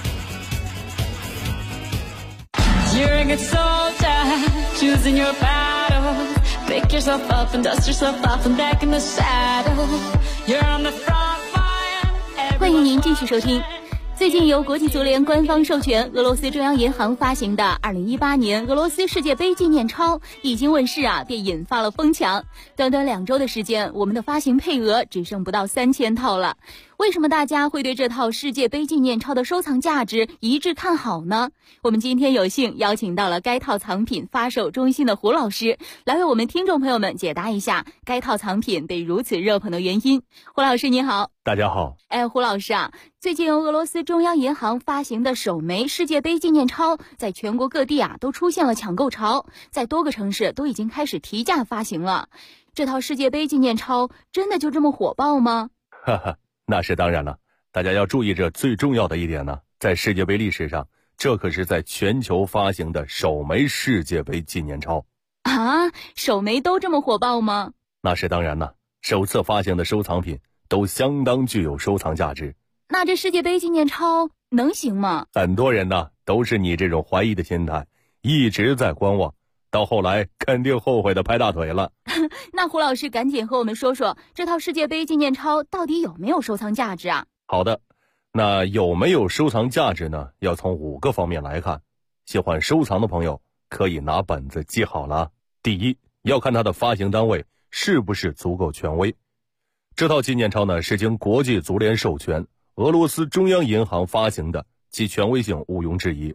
You're a good soldier, choosing your battle. Pick yourself up and dust yourself off and back in the saddle. You're on the front line. 欢迎您继续收听。最近由国际足联官方授权，俄罗斯中央银行发行的2018年俄罗斯世界杯纪念钞一经问世便引发了疯抢。短短2周的时间，我们的发行配额只剩不到3000套了。为什么大家会对这套世界杯纪念钞的收藏价值一致看好呢？我们今天有幸邀请到了该套藏品发售中心的胡老师，来为我们听众朋友们解答一下该套藏品被如此热捧的原因。胡老师您好。 大家好。 胡老师最近由俄罗斯中央银行发行的首枚世界杯纪念钞在全国各地都出现了抢购潮，在多个城市都已经开始提价发行了。这套世界杯纪念钞真的就这么火爆吗？ 哈哈，那是当然了。大家要注意这最重要的一点呢，在世界杯历史上，这可是在全球发行的首枚世界杯纪念钞首枚都这么火爆吗？ 那是当然了，首次发行的收藏品都相当具有收藏价值。 那这世界杯纪念钞能行吗？ 很多人呢都是你这种怀疑的心态，一直在观望，到后来肯定后悔的拍大腿了。 那胡老师赶紧和我们说说，这套世界杯纪念钞到底有没有收藏价值啊？ 好的，那有没有收藏价值呢？要从5个方面来看。喜欢收藏的朋友可以拿本子记好了。第一，要看它的发行单位是不是足够权威。这套纪念钞呢是经国际足联授权，俄罗斯中央银行发行的，其权威性毋庸置疑。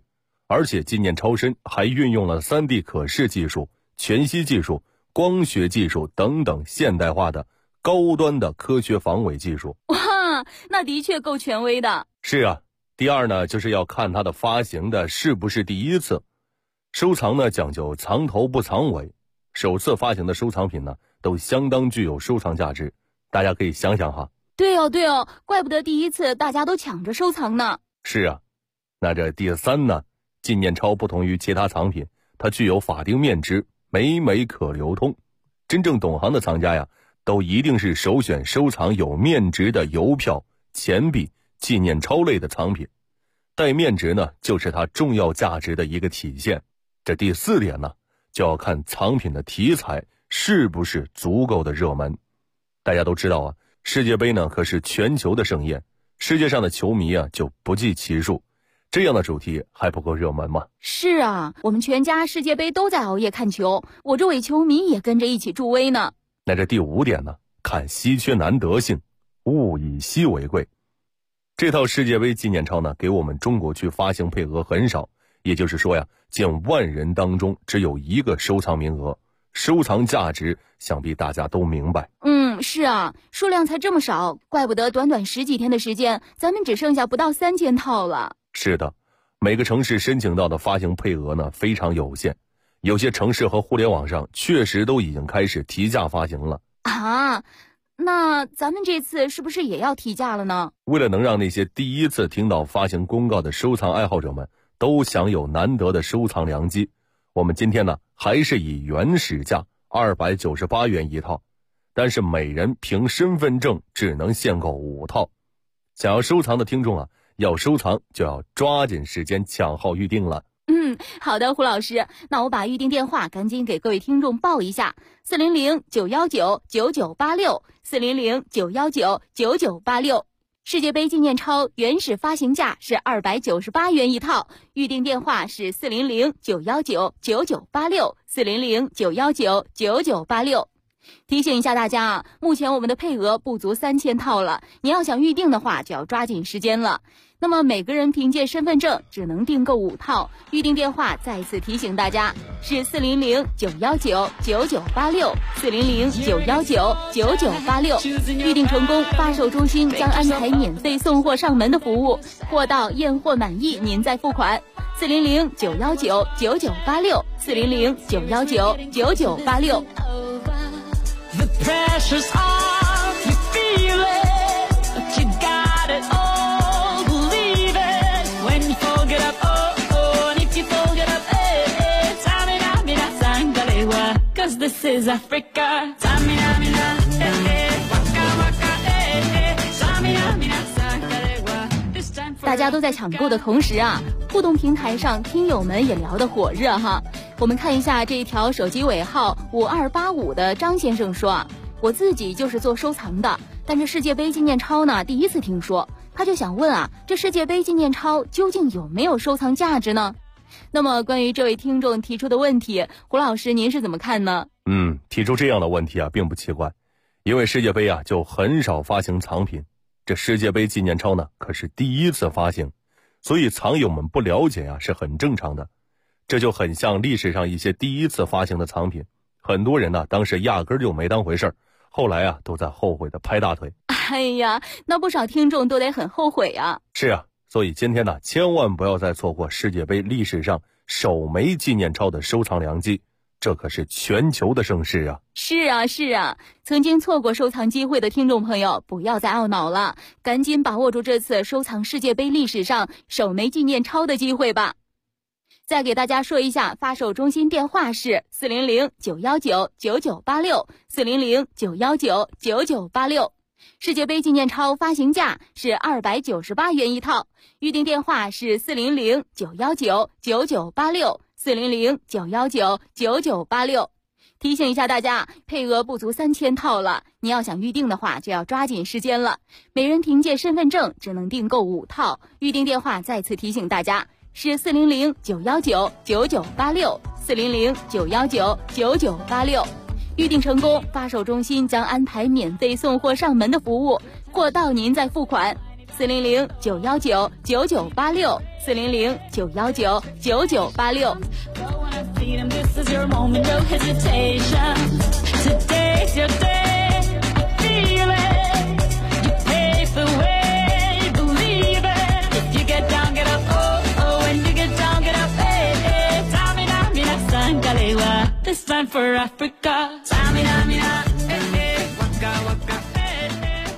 而且纪念超深还运用了 3D 可视技术、全息技术、光学技术等等现代化的高端的科学防伪技术。 哇，那的确够权威的。 是啊，第二呢，就是要看它的发行的是不是第一次。收藏呢讲究藏头不藏尾，首次发行的收藏品呢都相当具有收藏价值，大家可以想想哈。 对哦，怪不得第一次大家都抢着收藏呢。 是啊，那这第三呢，纪念钞不同于其他藏品，它具有法定面值，每可流通。真正懂行的藏家呀，都一定是首选收藏有面值的邮票、钱币、纪念钞类的藏品。带面值呢，就是它重要价值的一个体现。这第四点呢，就要看藏品的题材是不是足够的热门。大家都知道啊，世界杯呢可是全球的盛宴，世界上的球迷啊就不计其数，这样的主题还不够热门吗？ 是啊，我们全家世界杯都在熬夜看球，我这位球迷也跟着一起助威呢。 那这第五点呢，看稀缺难得性，物以稀为贵。这套世界杯纪念钞呢，给我们中国区发行配额很少，也就是说呀，近万人当中只有一个收藏名额，收藏价值想必大家都明白。 是啊，数量才这么少，怪不得短短10几天的时间，咱们只剩下不到3000套了。 是的，每个城市申请到的发行配额呢非常有限，有些城市和互联网上确实都已经开始提价发行了。 啊，那咱们这次是不是也要提价了呢？ 为了能让那些第一次听到发行公告的收藏爱好者们都享有难得的收藏良机，我们今天呢还是以原始价298元一套，但是每人凭身份证只能限购5套。想要收藏的听众啊，要收藏就要抓紧时间抢号预定了。 好的，胡老师，那我把预定电话赶紧给各位听众报一下：400-919-9986 400-919-9986。世界杯纪念钞原始发行价是298元一套，预定电话是400-919-9986 400-919-9986。提醒一下大家啊，目前我们的配额不足3000套了，你要想预定的话就要抓紧时间了。那么每个人凭借身份证只能订购5套，预定电话再次提醒大家是400-919-9986 400-919-9986。预定成功，发售中心将安排免费送货上门的服务，货到验货满意您再付款。400-919-9986 400-919-9986。 The pressure's on, you feel it, but you got it all, believe it, when you fold it up, oh, and if you fold it up, Tamina, mina, sangalewa, cause this is Africa, Tamina, mina, waka, waka, Tamina, mina, sangalewa, this time for 大家都在抢购的同时啊，互动平台上听友们也聊得火热哈。我们看一下这一条手机尾号5285的张先生说，我自己就是做收藏的，但这世界杯纪念钞呢第一次听说，他就想问啊，这世界杯纪念钞究竟有没有收藏价值呢？那么关于这位听众提出的问题，胡老师您是怎么看呢？ 提出这样的问题啊并不奇怪，因为世界杯啊就很少发行藏品，这世界杯纪念钞呢可是第一次发行，所以藏友们不了解啊是很正常的。这就很像历史上一些第一次发行的藏品，很多人呢当时压根就没当回事儿，后来啊都在后悔的拍大腿。 哎呀，那不少听众都得很后悔啊。 是啊，所以今天呢千万不要再错过世界杯历史上首枚纪念钞的收藏良机，这可是全球的盛事啊。 是啊，曾经错过收藏机会的听众朋友不要再懊恼了，赶紧把握住这次收藏世界杯历史上首枚纪念钞的机会吧。再给大家说一下，发售中心电话是400-919-9986 400-919-9986。世界杯纪念钞发行价是298元一套，预定电话是400-919-9986 400-919-9986。提醒一下大家，配额不足3000套了，你要想预定的话就要抓紧时间了。每人凭借身份证只能订购5套，预定电话再次提醒大家是400-919-9986 400-919-9986。预定成功，发售中心将安排免费送货上门的服务，货到您再付款。 400-919-9986，400-919-9986。This is your moment, no hesitation. Today's your day, feel it. You pave the way, believe it. If you get down, get up, oh, oh. When you get down, get up, hey, hey. Tamina, mina, sangalewa. This time for Africa. Tamina, mina, hey, hey. Waka, waka, hey,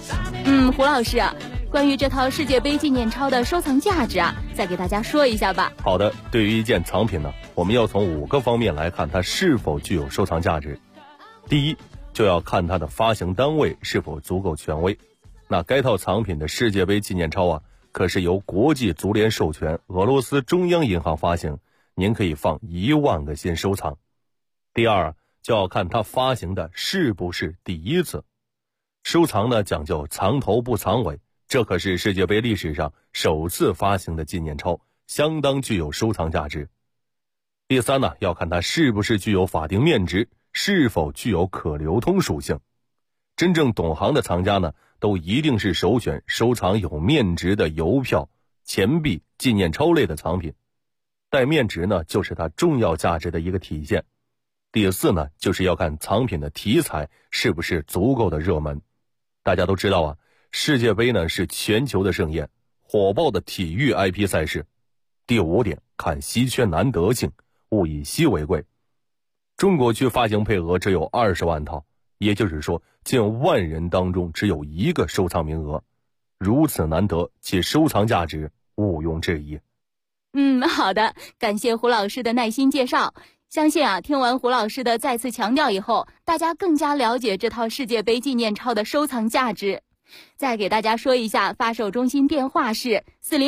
hey. 胡老师啊，关于这套世界杯纪念钞的收藏价值啊，再给大家说一下吧。 好的，对于一件藏品呢，我们要从5个方面来看它是否具有收藏价值。第一，就要看它的发行单位是否足够权威。那该套藏品的世界杯纪念钞啊，可是由国际足联授权，俄罗斯中央银行发行，您可以放1万个心收藏。第二，就要看它发行的是不是第一次。收藏呢讲究藏头不藏尾，这可是世界杯历史上首次发行的纪念钞，相当具有收藏价值。第三呢，要看它是不是具有法定面值，是否具有可流通属性。真正懂行的藏家呢，都一定是首选收藏有面值的邮票、钱币、纪念钞类的藏品。带面值呢，就是它重要价值的一个体现。第四呢，就是要看藏品的题材是不是足够的热门。大家都知道啊，世界杯呢是全球的盛宴，火爆的体育 IP 赛事。第5点，看稀缺难得性，物以稀为贵。中国区发行配额只有20万套，也就是说近万人当中只有1个收藏名额，如此难得，其收藏价值毋庸置疑。 好的，感谢胡老师的耐心介绍。相信啊，听完胡老师的再次强调以后，大家更加了解这套世界杯纪念钞的收藏价值。再给大家说一下，发售中心电话是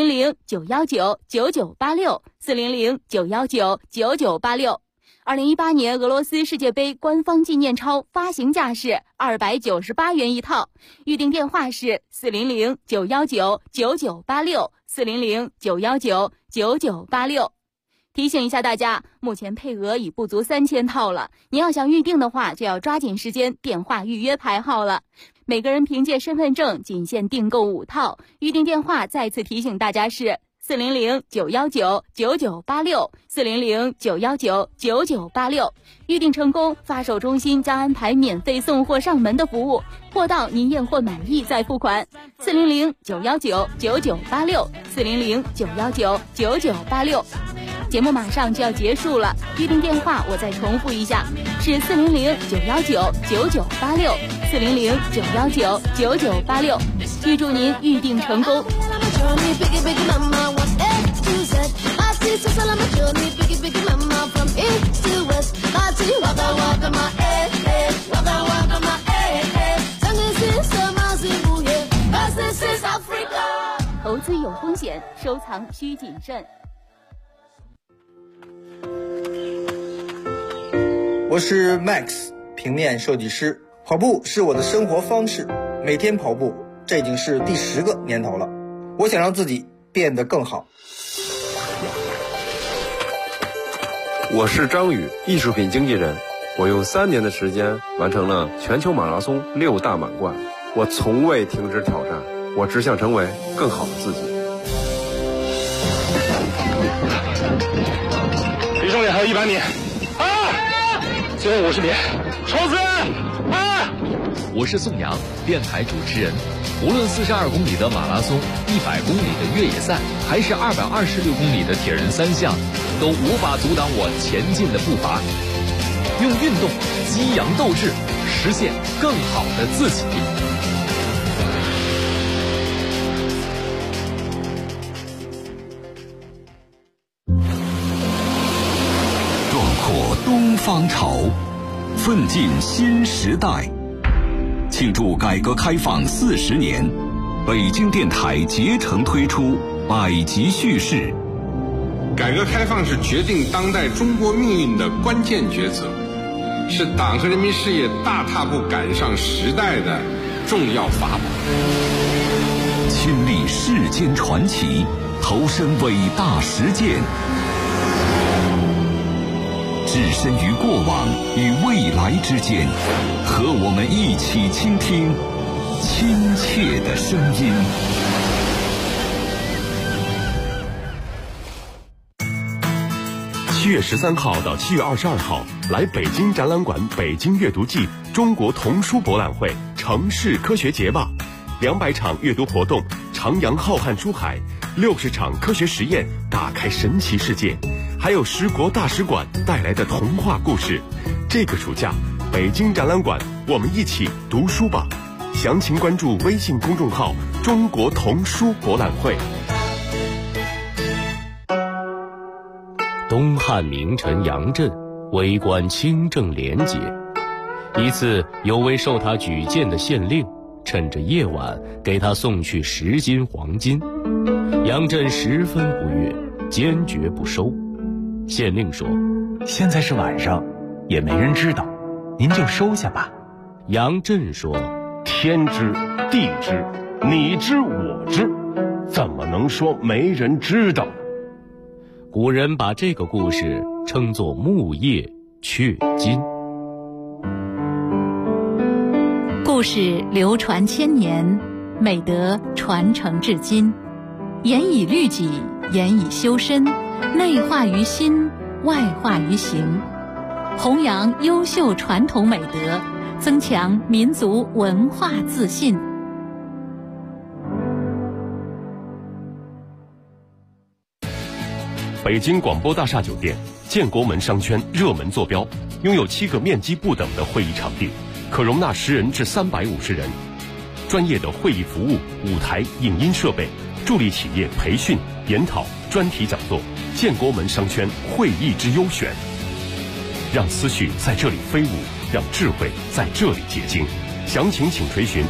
400-919-9986，400-919-9986。2018年俄罗斯世界杯官方纪念钞发行价是298元一套，预订电话是400-919-9986，400-919-9986。提醒一下大家，目前配额已不足3000套了，您要想预定的话，就要抓紧时间电话预约排号了。每个人凭借身份证仅限订购5套，预订电话再次提醒大家是400-919-9986，400-919-9986。预订成功，发售中心将安排免费送货上门的服务，货到您验货满意再付款。400-919-9986，400-919-9986。节目马上就要结束了，预订电话我再重复一下，是400-919-9986，400-919-9986。预祝您预订成功。投资有风险，收藏需谨慎。 我是 Max， 平面设计师。跑步是我的生活方式，每天跑步，这已经是第10个年头了。我想让自己变得更好。 我是张宇，艺术品经纪人。我用3年的时间完成了全球马拉松6大满贯。我从未停止挑战，我只想成为更好的自己。 离终点还有100米，最后50米，冲刺！ 我是宋阳，电台主持人。无论42公里的马拉松、100公里的越野赛，还是226公里的铁人3项，都无法阻挡我前进的步伐。用运动激扬斗志，实现更好的自己。 壮阔东方潮，奋进新时代。庆祝改革开放40年，北京电台竭诚推出百集叙事。 改革开放是决定当代中国命运的关键抉择，是党和人民事业大踏步赶上时代的重要法宝。 亲历世间传奇，投身伟大实践，置身于过往与未来之间，和我们一起倾听亲切的声音。 7月13号到7月22号，来北京展览馆北京阅读季中国童书博览会城市科学节吧，200场阅读活动，徜徉浩瀚书海，60场科学实验，打开神奇世界，还有10国大使馆带来的童话故事。这个暑假，北京展览馆，我们一起读书吧。详情关注微信公众号“中国童书博览会”。 东汉名臣杨震为官清正廉洁，一次有位受他举荐的县令趁着夜晚给他送去10斤黄金，杨震十分不悦，坚决不收。县令说：“ 现在是晚上，也没人知道，您就收下吧。” 杨震说：“ 天知地知，你知我知，怎么能说没人知道？” 古人把这个故事称作木叶雀金。 故事流传千年，美德传承至今，严以律己，严以修身，内化于心，外化于行，弘扬优秀传统美德，增强民族文化自信。 北京广播大厦酒店建国门商圈热门坐标，拥有7个面积不等的会议场地，可容纳10人至350人。专业的会议服务、舞台、影音设备，助力企业培训、研讨、专题讲座。建国门商圈会议之优选，让思绪在这里飞舞，让智慧在这里结晶。详情请垂询